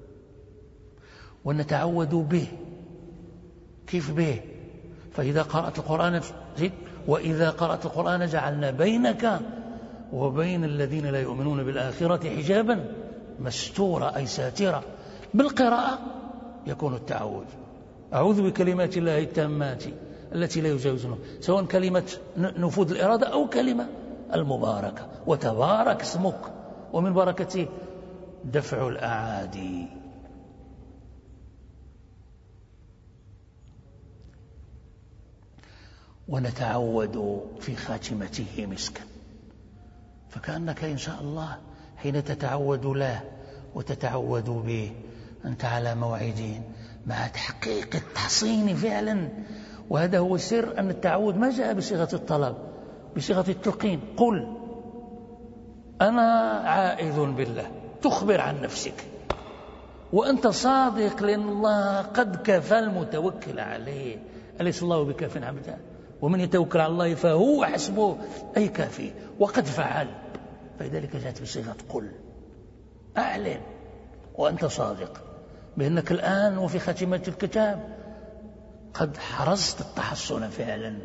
ونتعوذ به. كيف به؟ فإذا قرأت القرآن وإذا قرأت القرآن جعلنا بينك وبين الذين لا يؤمنون بالآخرة حجابا مستورة أي ساترة. بالقراءة يكون التعوذ. أعوذ بكلمات الله التامات التي لا يجاوزنها، سواء كلمة نفوذ الإرادة أو كلمة المباركة. وتبارك اسمك، ومن بركته دفع الأعادي. ونتعود في خاتمته مسكا، فكأنك إن شاء الله حين تتعود له وتتعود به أنت على موعد مع تحقيق التحصين فعلا. وهذا هو السر، أن التعود ما جاء بصيغة الطلب، بصيغة التلقين. قل أنا عائذ بالله، تخبر عن نفسك وأنت صادق، لأن الله قد كفى المتوكل عليه. أليس الله بكاف عبده؟ ومن يتوكل على الله فهو حسبه، أي كافي، وقد فعل. فلذلك جاءت بصيغة قل، أعلن وأنت صادق بأنك الآن وفي خاتمة الكتاب قد حرزت التحصن فعلا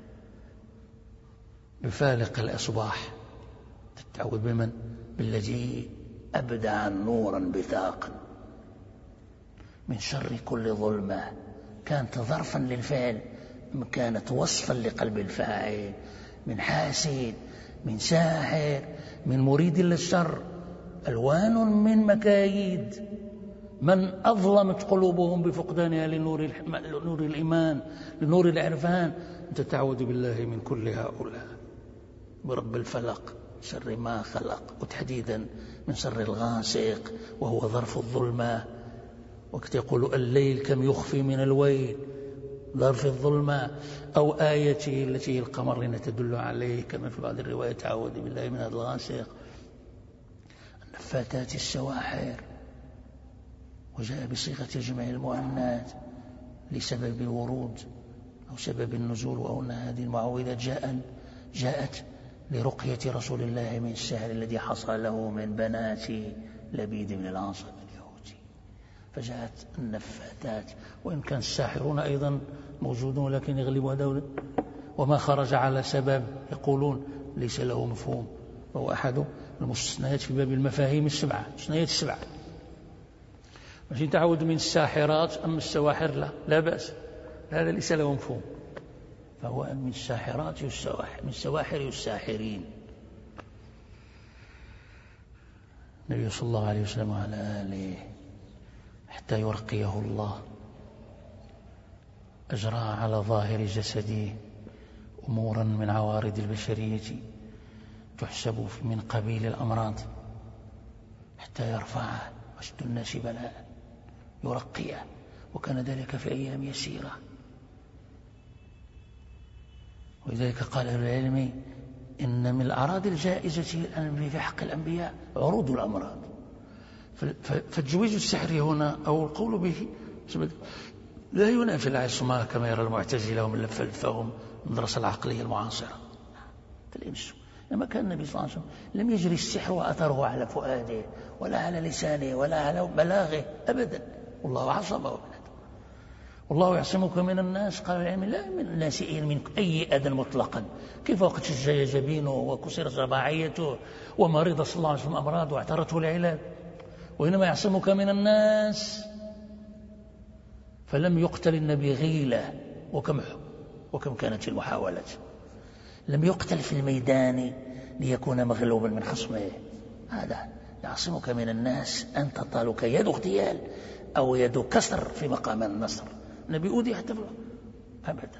بفالق الأصباح. تتعود بمن؟ بالذي أبدع نورا بثاقا من شر كل ظلمة، كانت ظرفا للفعل، كانت وصفا لقلب الفاعل، من حاسد، من ساحر، من مريد للشر، ألوان من مكايد من أظلمت قلوبهم بفقدانها لنور الإيمان، لنور العرفان. تتعوذ بالله من كل هؤلاء، برب الفلق شر ما خلق، وتحديدا من شر الغاسق وهو ظرف الظلمة. وقت يقول الليل كم يخفي من الويل، ظرف الظلمة. أو آيته التي هي القمر لنا تدل عليه، كما في بعض الروايات تعوذ بالله من هذا الغاسق. النفاثات السواحر، وجاء بصيغة جمع المؤنث لسبب الورود أو سبب النزول، أو أن هذه المعوذات جاءت لرقية رسول الله من السحر الذي حصل له من بنات لبيد بن العاصم اليهودي. فجاءت النفاثات، وإن كان الساحرون أيضا موجودون لكن يغلب هذا، وما خرج على سبب يقولون ليس له مفهوم، وهو أحد المستثنيات في باب المفاهيم السبعة، مستثنيات السبعة. ماشي تعود من الساحرات، أما السواحر لا بأس، هذا ليس له مفهوم، فهو من الساحرات والسواحر، من السواحر والساحرين. النبي صلى الله عليه وسلم وعلى آله حتى يرقيه الله أجرى على ظاهر جسده أمورا من عوارض البشرية تحسب من قبيل الأمراض، حتى يرفعه أشد الناس بلاء، يرقيه. وكان ذلك في أيام يسيرة. ولذلك قال أهل العلم إن من الأعراض الجائزة في حق الأنبياء عروض الأمراض. فتجويز السحر هنا أو القول به لا ينافي العصمة كما يرى المعتزلة ومن لفهم المدرسة العقلية المعاصرة. لما كان النبي صلى الله عليه وسلم لم يجري السحر وأثره على فؤاده ولا على لسانه ولا على بلاغه أبدا، والله عصمه. والله يعصمك من الناس، قال العلم لا من الناس من أي أذى مطلقا. كيف وقد شج جبينه وكسرت رباعيته ومرض صلى الله عليه وسلم أمراض واعترته العلاج، وإنما يعصمك من الناس. فلم يقتل النبي غيلة، وكم كانت المحاولة. لم يقتل في الميدان ليكون مغلوبا من خصمه. هذا يعصمك من الناس أن تطالك يد اغتيال أو يد كسر في مقام النصر. النبي أودي حتى أبدا.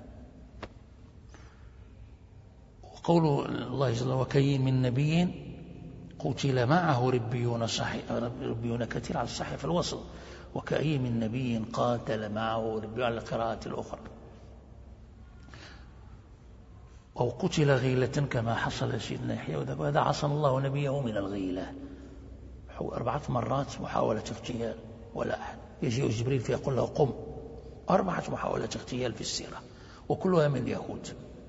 وقول الله جل وعلا وكأي من نبي قتل معه ربيون كثير على الصحيح في الوصل، وكأي من نبي قاتل معه ربيون على القراءة الأخرى، أو قتل غيلة كما حصل سيدنا يحيى. وهذا عصم الله نبيه من الغيلة. 4 مرات محاولة اغتيال ولا أحد. يجيء جبريل فيقول له قم. 4 محاولات اغتيال في السيرة وكلها من اليهود.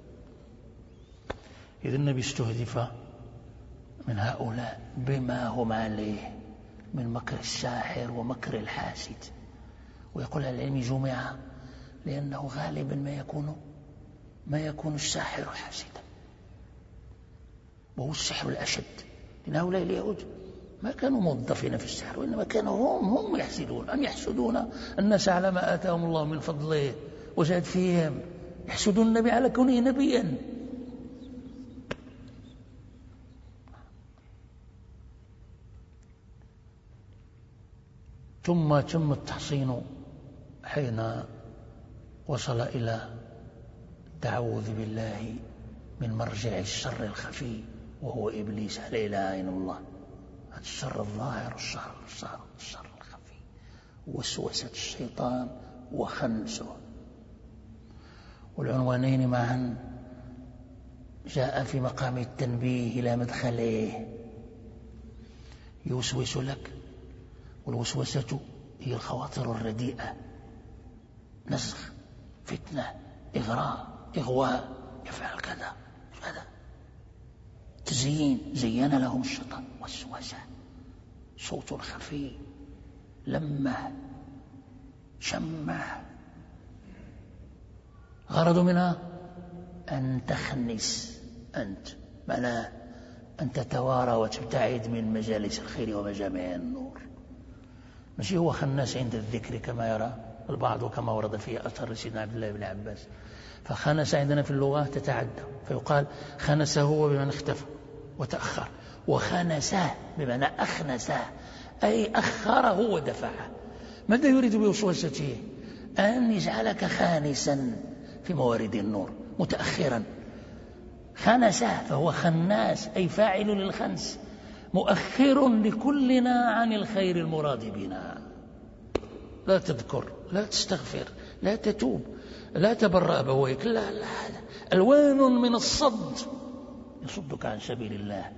إذا النبي استهدف من هؤلاء بما هم عليه من مكر الساحر ومكر الحاسد. ويقول العلم جمع لأنه غالبا ما يكون الساحر حاسدا، وهو السحر الأشد. إن هؤلاء اليهود ما كانوا موظفين في السحر، وإنما كانوا هم يحسدون، أم يحسدون الناس على ما آتاهم الله من فضله وزاد فيهم، يحسدون النبي على كونه نبيا. ثم تم التحصين حين وصل إلى التعوذ بالله من مرجع الشر الخفي وهو إبليس لا إله إلا الله. هذا الشر الظاهر الشر الخفي، وسوسة الشيطان وخنسه، والعنوانين معا جاء في مقام التنبيه إلى مدخله. يوسوس لك، والوسوسة هي الخواطر الرديئة، نزغ، فتنة، إغراء، إغواء، يفعل كذا كذا، تزيين، زين لهم الشيطان، وسوسة، صوت خفي، لمه، شمه، غرض منها أن تخنس أنت، معناه أن تتوارى وتبتعد من مجالس الخير ومجامع النور. ماشي هو خناس عند الذكر كما يرى البعض وكما ورد في أثر سيدنا عبد الله بن عباس. فخنس عندنا في اللغة تتعدى، فيقال خنسه هو بمعنى اختفى وتأخر، وخنسه بمعنى أخنسه أي أخره ودفعه. ماذا يريد بوسوسته؟ أن يجعلك خانسا في موارد النور، متأخرا. خنسه فهو خناس أي فاعل للخنس، مؤخر لكلنا عن الخير المراد بنا. لا تذكر، لا تستغفر، لا تتوب، لا تبرأ أبويك، لا لا، ألوان من الصد يصدك عن سبيل الله.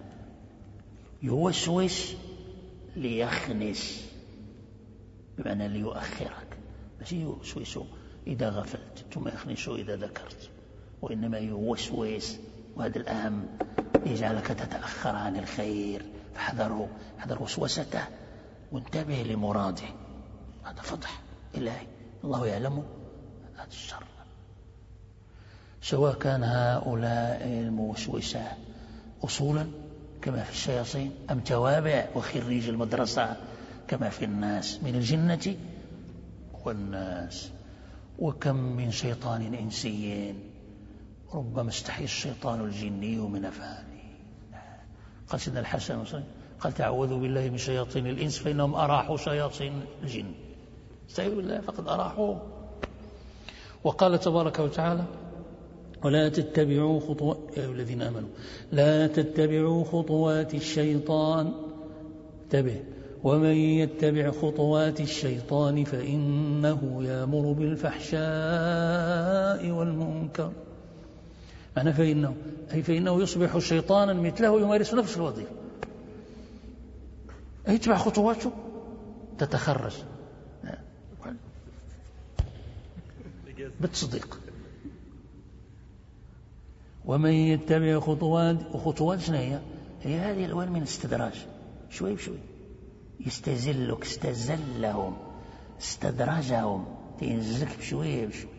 يوسوس ليخنس بمعنى ليؤخرك، مش يوسوس إذا غفلت ثم يخنس إذا ذكرت، وإنما يوسوس، وهذا الأهم، يجعلك تتأخر عن الخير. فاحذروا، احذر وسوسته وانتبه لمراده. هذا فضح إلهي، الله يعلم هذا الشر. سواء كان هؤلاء الموسوسة أصولا كما في الشياطين، أم توابع وخريج المدرسة كما في الناس من الجنة والناس. وكم من شيطان إنسي ربما استحي الشيطان الجني من أفعاله. قال سيدنا الحسن قال تعوذوا بالله من شياطين الإنس فإنهم أراحوا شياطين الجن. استعيذوا بالله فقد أراحوا. وقال تبارك وتعالى ولا تتبعوا خطوات يا أيها الذين آمنوا لا تتبعوا خطوات الشيطان، انتبه، ومن يتبع خطوات الشيطان فإنه يأمر بالفحشاء والمنكر. معنى فإنه أي فإنه يصبح شيطانا مثله يمارس نفس الوظيفة، يتبع خطواته تتخرج بالتصديق. ومن يتبع خطوات شنو هي هذه الألوان من الاستدراج، شوي بشوي يستزلك، استزلهم، استدرجهم، تنزلك بشوي بشوي.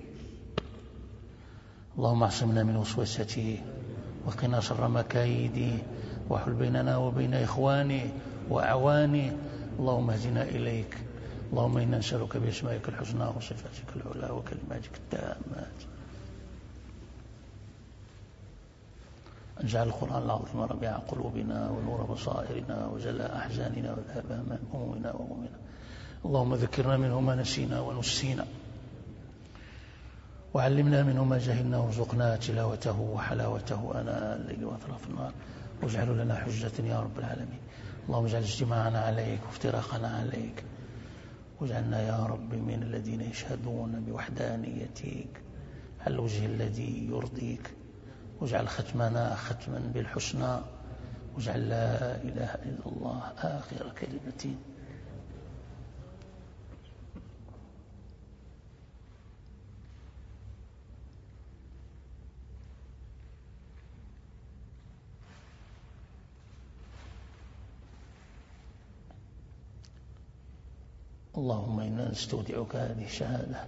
اللهم اعصمنا من وسوسته وقنا شر مكايده، وحل بيننا وبين إخوانه وأعوانه. اللهم اهدنا إليك. اللهم إنا نسألك بأسمائك الحسنى وصفاتك العلى وكلماتك التامات أن اجعل القرآن العظيم ربيع قلوبنا ونور بصائرنا وجلاء أحزاننا وذهاب همومنا وغمومنا. اللهم ذكرنا منه ما نسينا ونسينا، وعلمنا منه ما جهلنا، وارزقنا تلاوته وحلاوته آناء الليل وأطراف النهار، واجعله لنا حجة يا رب العالمين. اللهم اجعل اجتماعنا عليك وافتراقنا عليك، واجعلنا يا رب من الذين يشهدون بوحدانيتك على الوجه الذي يرضيك، واجعل ختمنا ختما بالحسنى، واجعل لا إله إلا الله آخر كلمة. اللهم إنا نستودعك هذه الشهادة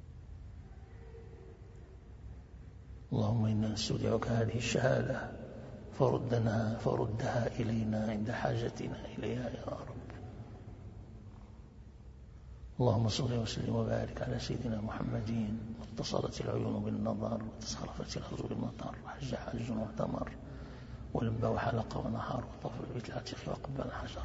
اللهم إنا نستودعك هذه الشهادة فردها إلينا عند حاجتنا إليها يا رب. اللهم صل وسلم وبارك على سيدنا محمد. واتصلت العيون بالنظر، وتصرفت الأرض بالمطر، وحج حج واعتمر، ولبى وحلق ونحر، وطاف بالبيت العتيق وقبل حجر.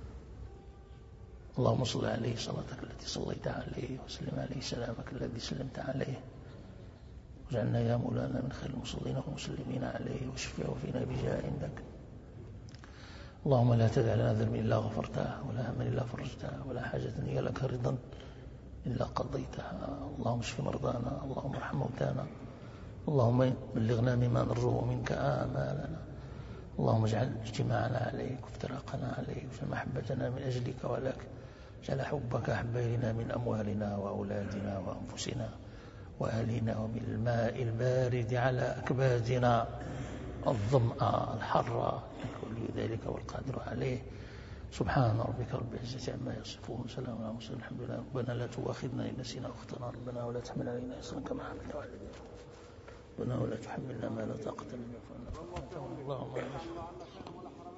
اللهم صل عليه صلاتك التي صليت عليه، وسلم عليه سلامك الذي سلمت عليه، واجعلنا يا مولانا من خير المصلين والمسلمين عليه، واشفعه فينا بجاه عندك. اللهم لا تدع لنا ذنب إلا غفرته، ولا هم إلا فرجته، ولا حاجة هي لك رضا إلا قضيتها. اللهم اشف مرضانا، اللهم ارحم موتانا، اللهم بلغنا مما نرجوه منك آمالنا. اللهم اجعل اجتماعنا عليك وافتراقنا عليك واجعل محبتنا من أجلك ولك، اجعل حبك أحب إلينا من أموالنا وأولادنا وأنفسنا وأهلنا، ومن الماء البارد على أكبادنا الظمأ الحر، ولي ذلك والقادر عليه. سبحان ربك رب العزة عما يصفون، سلام على المرسلين، الحمد لله. ربنا لا تؤاخذنا إن نسينا واخطأنا، ربنا ولا تحمل علينا إصرا كما حملنا على الذين، ربنا ولا تحملنا ما لا طاقة لنا. اللهم